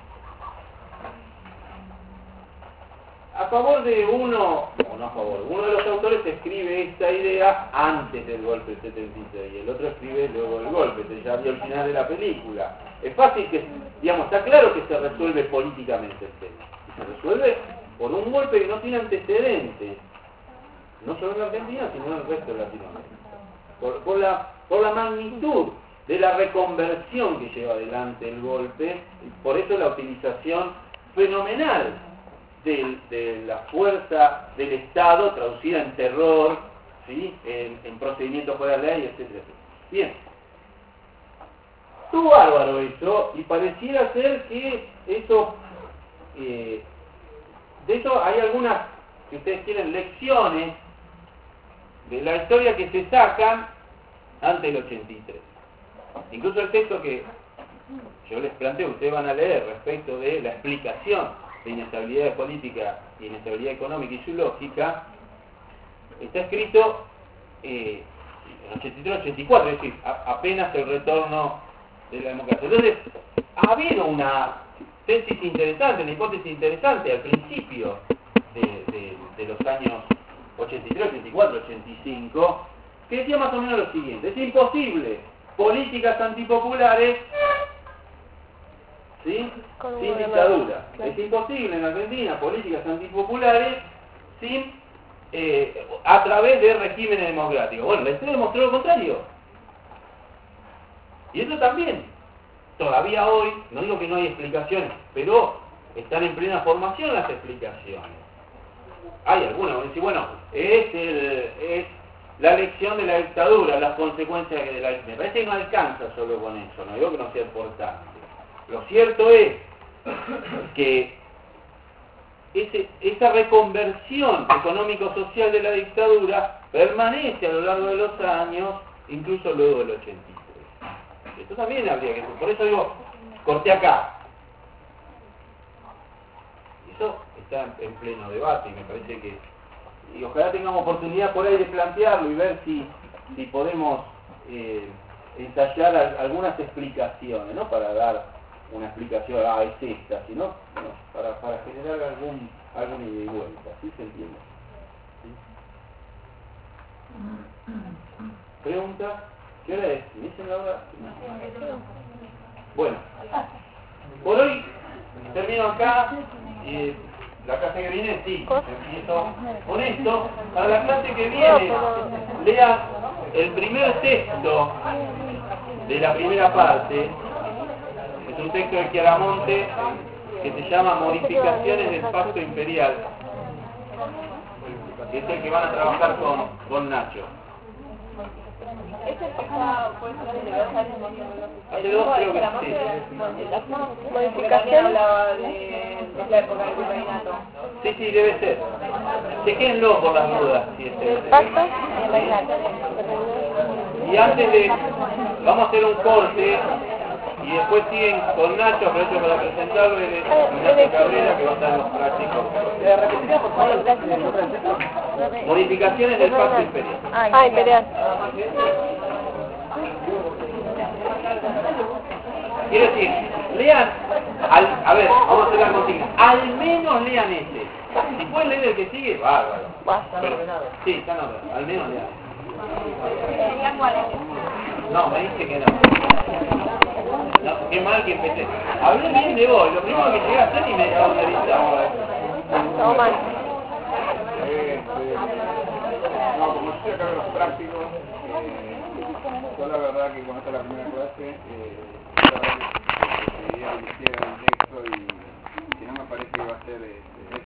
A favor de uno, o no a favor, uno de los autores escribe esta idea antes del golpe del setenta y seis, y el otro escribe luego del golpe, que ya vio el final de la película. Es fácil que, digamos, está claro que se resuelve políticamente el tema, y se resuelve por un golpe que no tiene antecedentes, no solo en Argentina, sino en el resto de Latinoamérica, por, por, la, por la magnitud de la reconversión que lleva adelante el golpe, y por eso la utilización fenomenal de, de la fuerza del Estado traducida en terror, ¿sí?, en, en procedimientos fuera de ley, etcétera, etcétera. Bien, estuvo bárbaro eso, y pareciera ser que eso, eh, de eso hay algunas, si ustedes quieren, lecciones de la historia que se sacan antes del ochenta y tres. Incluso el texto que yo les planteo, ustedes van a leer respecto de la explicación de inestabilidad política y inestabilidad económica y su lógica, está escrito eh, en ochenta y tres ochenta y cuatro, es decir, a, apenas el retorno de la democracia. Entonces, ha habido una tesis interesante, una hipótesis interesante al principio de, de, de los años ochenta y tres, ochenta y cuatro, ochenta y cinco, que decía más o menos lo siguiente: es imposible políticas antipopulares, ¿sí?, sin dictadura. Claro. Es imposible en Argentina políticas antipopulares sin eh, a través de regímenes democráticos. Bueno, la historia demostró lo contrario. Y eso también, todavía hoy, no digo que no hay explicaciones, pero están en plena formación las explicaciones. Hay algunas, que dicen, bueno, es, el, es la lección de la dictadura, las consecuencias de la dictadura. Me parece que no alcanza solo con eso, no digo que no sea importante. Lo cierto es que ese, esa reconversión económico-social de la dictadura permanece a lo largo de los años, incluso luego del ochenta y tres. Esto también habría que... Por eso digo, corté acá. Eso está en pleno debate y me parece que... Y ojalá tengamos oportunidad por ahí de plantearlo y ver si, si podemos eh, ensayar a, algunas explicaciones, ¿no? Para dar una explicación, ah, es esta, sino no, para, para generar algún, algún ida y vuelta, ¿sí se entiende? ¿Sí? ¿Pregunta? ¿Qué hora es? ¿Me dicen la hora? Bueno, por hoy termino acá. Eh, la clase que viene, sí, empiezo con esto. Para la clase que viene, lean el primer texto de la primera parte. Es un texto de Chiaramonte que se llama Modificaciones del Pacto Imperial, que es el que van a trabajar con, con Nacho. ¿Este está por de dos años? Hace dos creo que sí. Modificación hablaba de la época del virreinato. Sí, sí, debe ser. Chequenlo por las dudas. Si es el pacto. Y antes de... Vamos a hacer un corte y después siguen con Nacho, aprovecho para presentarlo, y de Nacho Cabrera, que va a estar en los prácticos. ¿Le repetiría, por favor, el nombre del texto? Modificaciones del Pacto Imperial. Ah, imperial. Quiero decir, lean, al, a ver, vamos a hacer la consigna, al menos lean este. Si pueden leer el que sigue, bárbaro. Pero, sí, está en orden, al menos lean. No, me dice que no. No, qué mal que empecé. Hablé bien de vos, lo primero que llegué a hacer y me autorizaba. Todo mal. estoy acá de los prácticos. Eh, yo la verdad que cuando está la primera clase, eh, yo la verdad que decidí a la izquierda del texto y si no me parece que va a ser... Eh,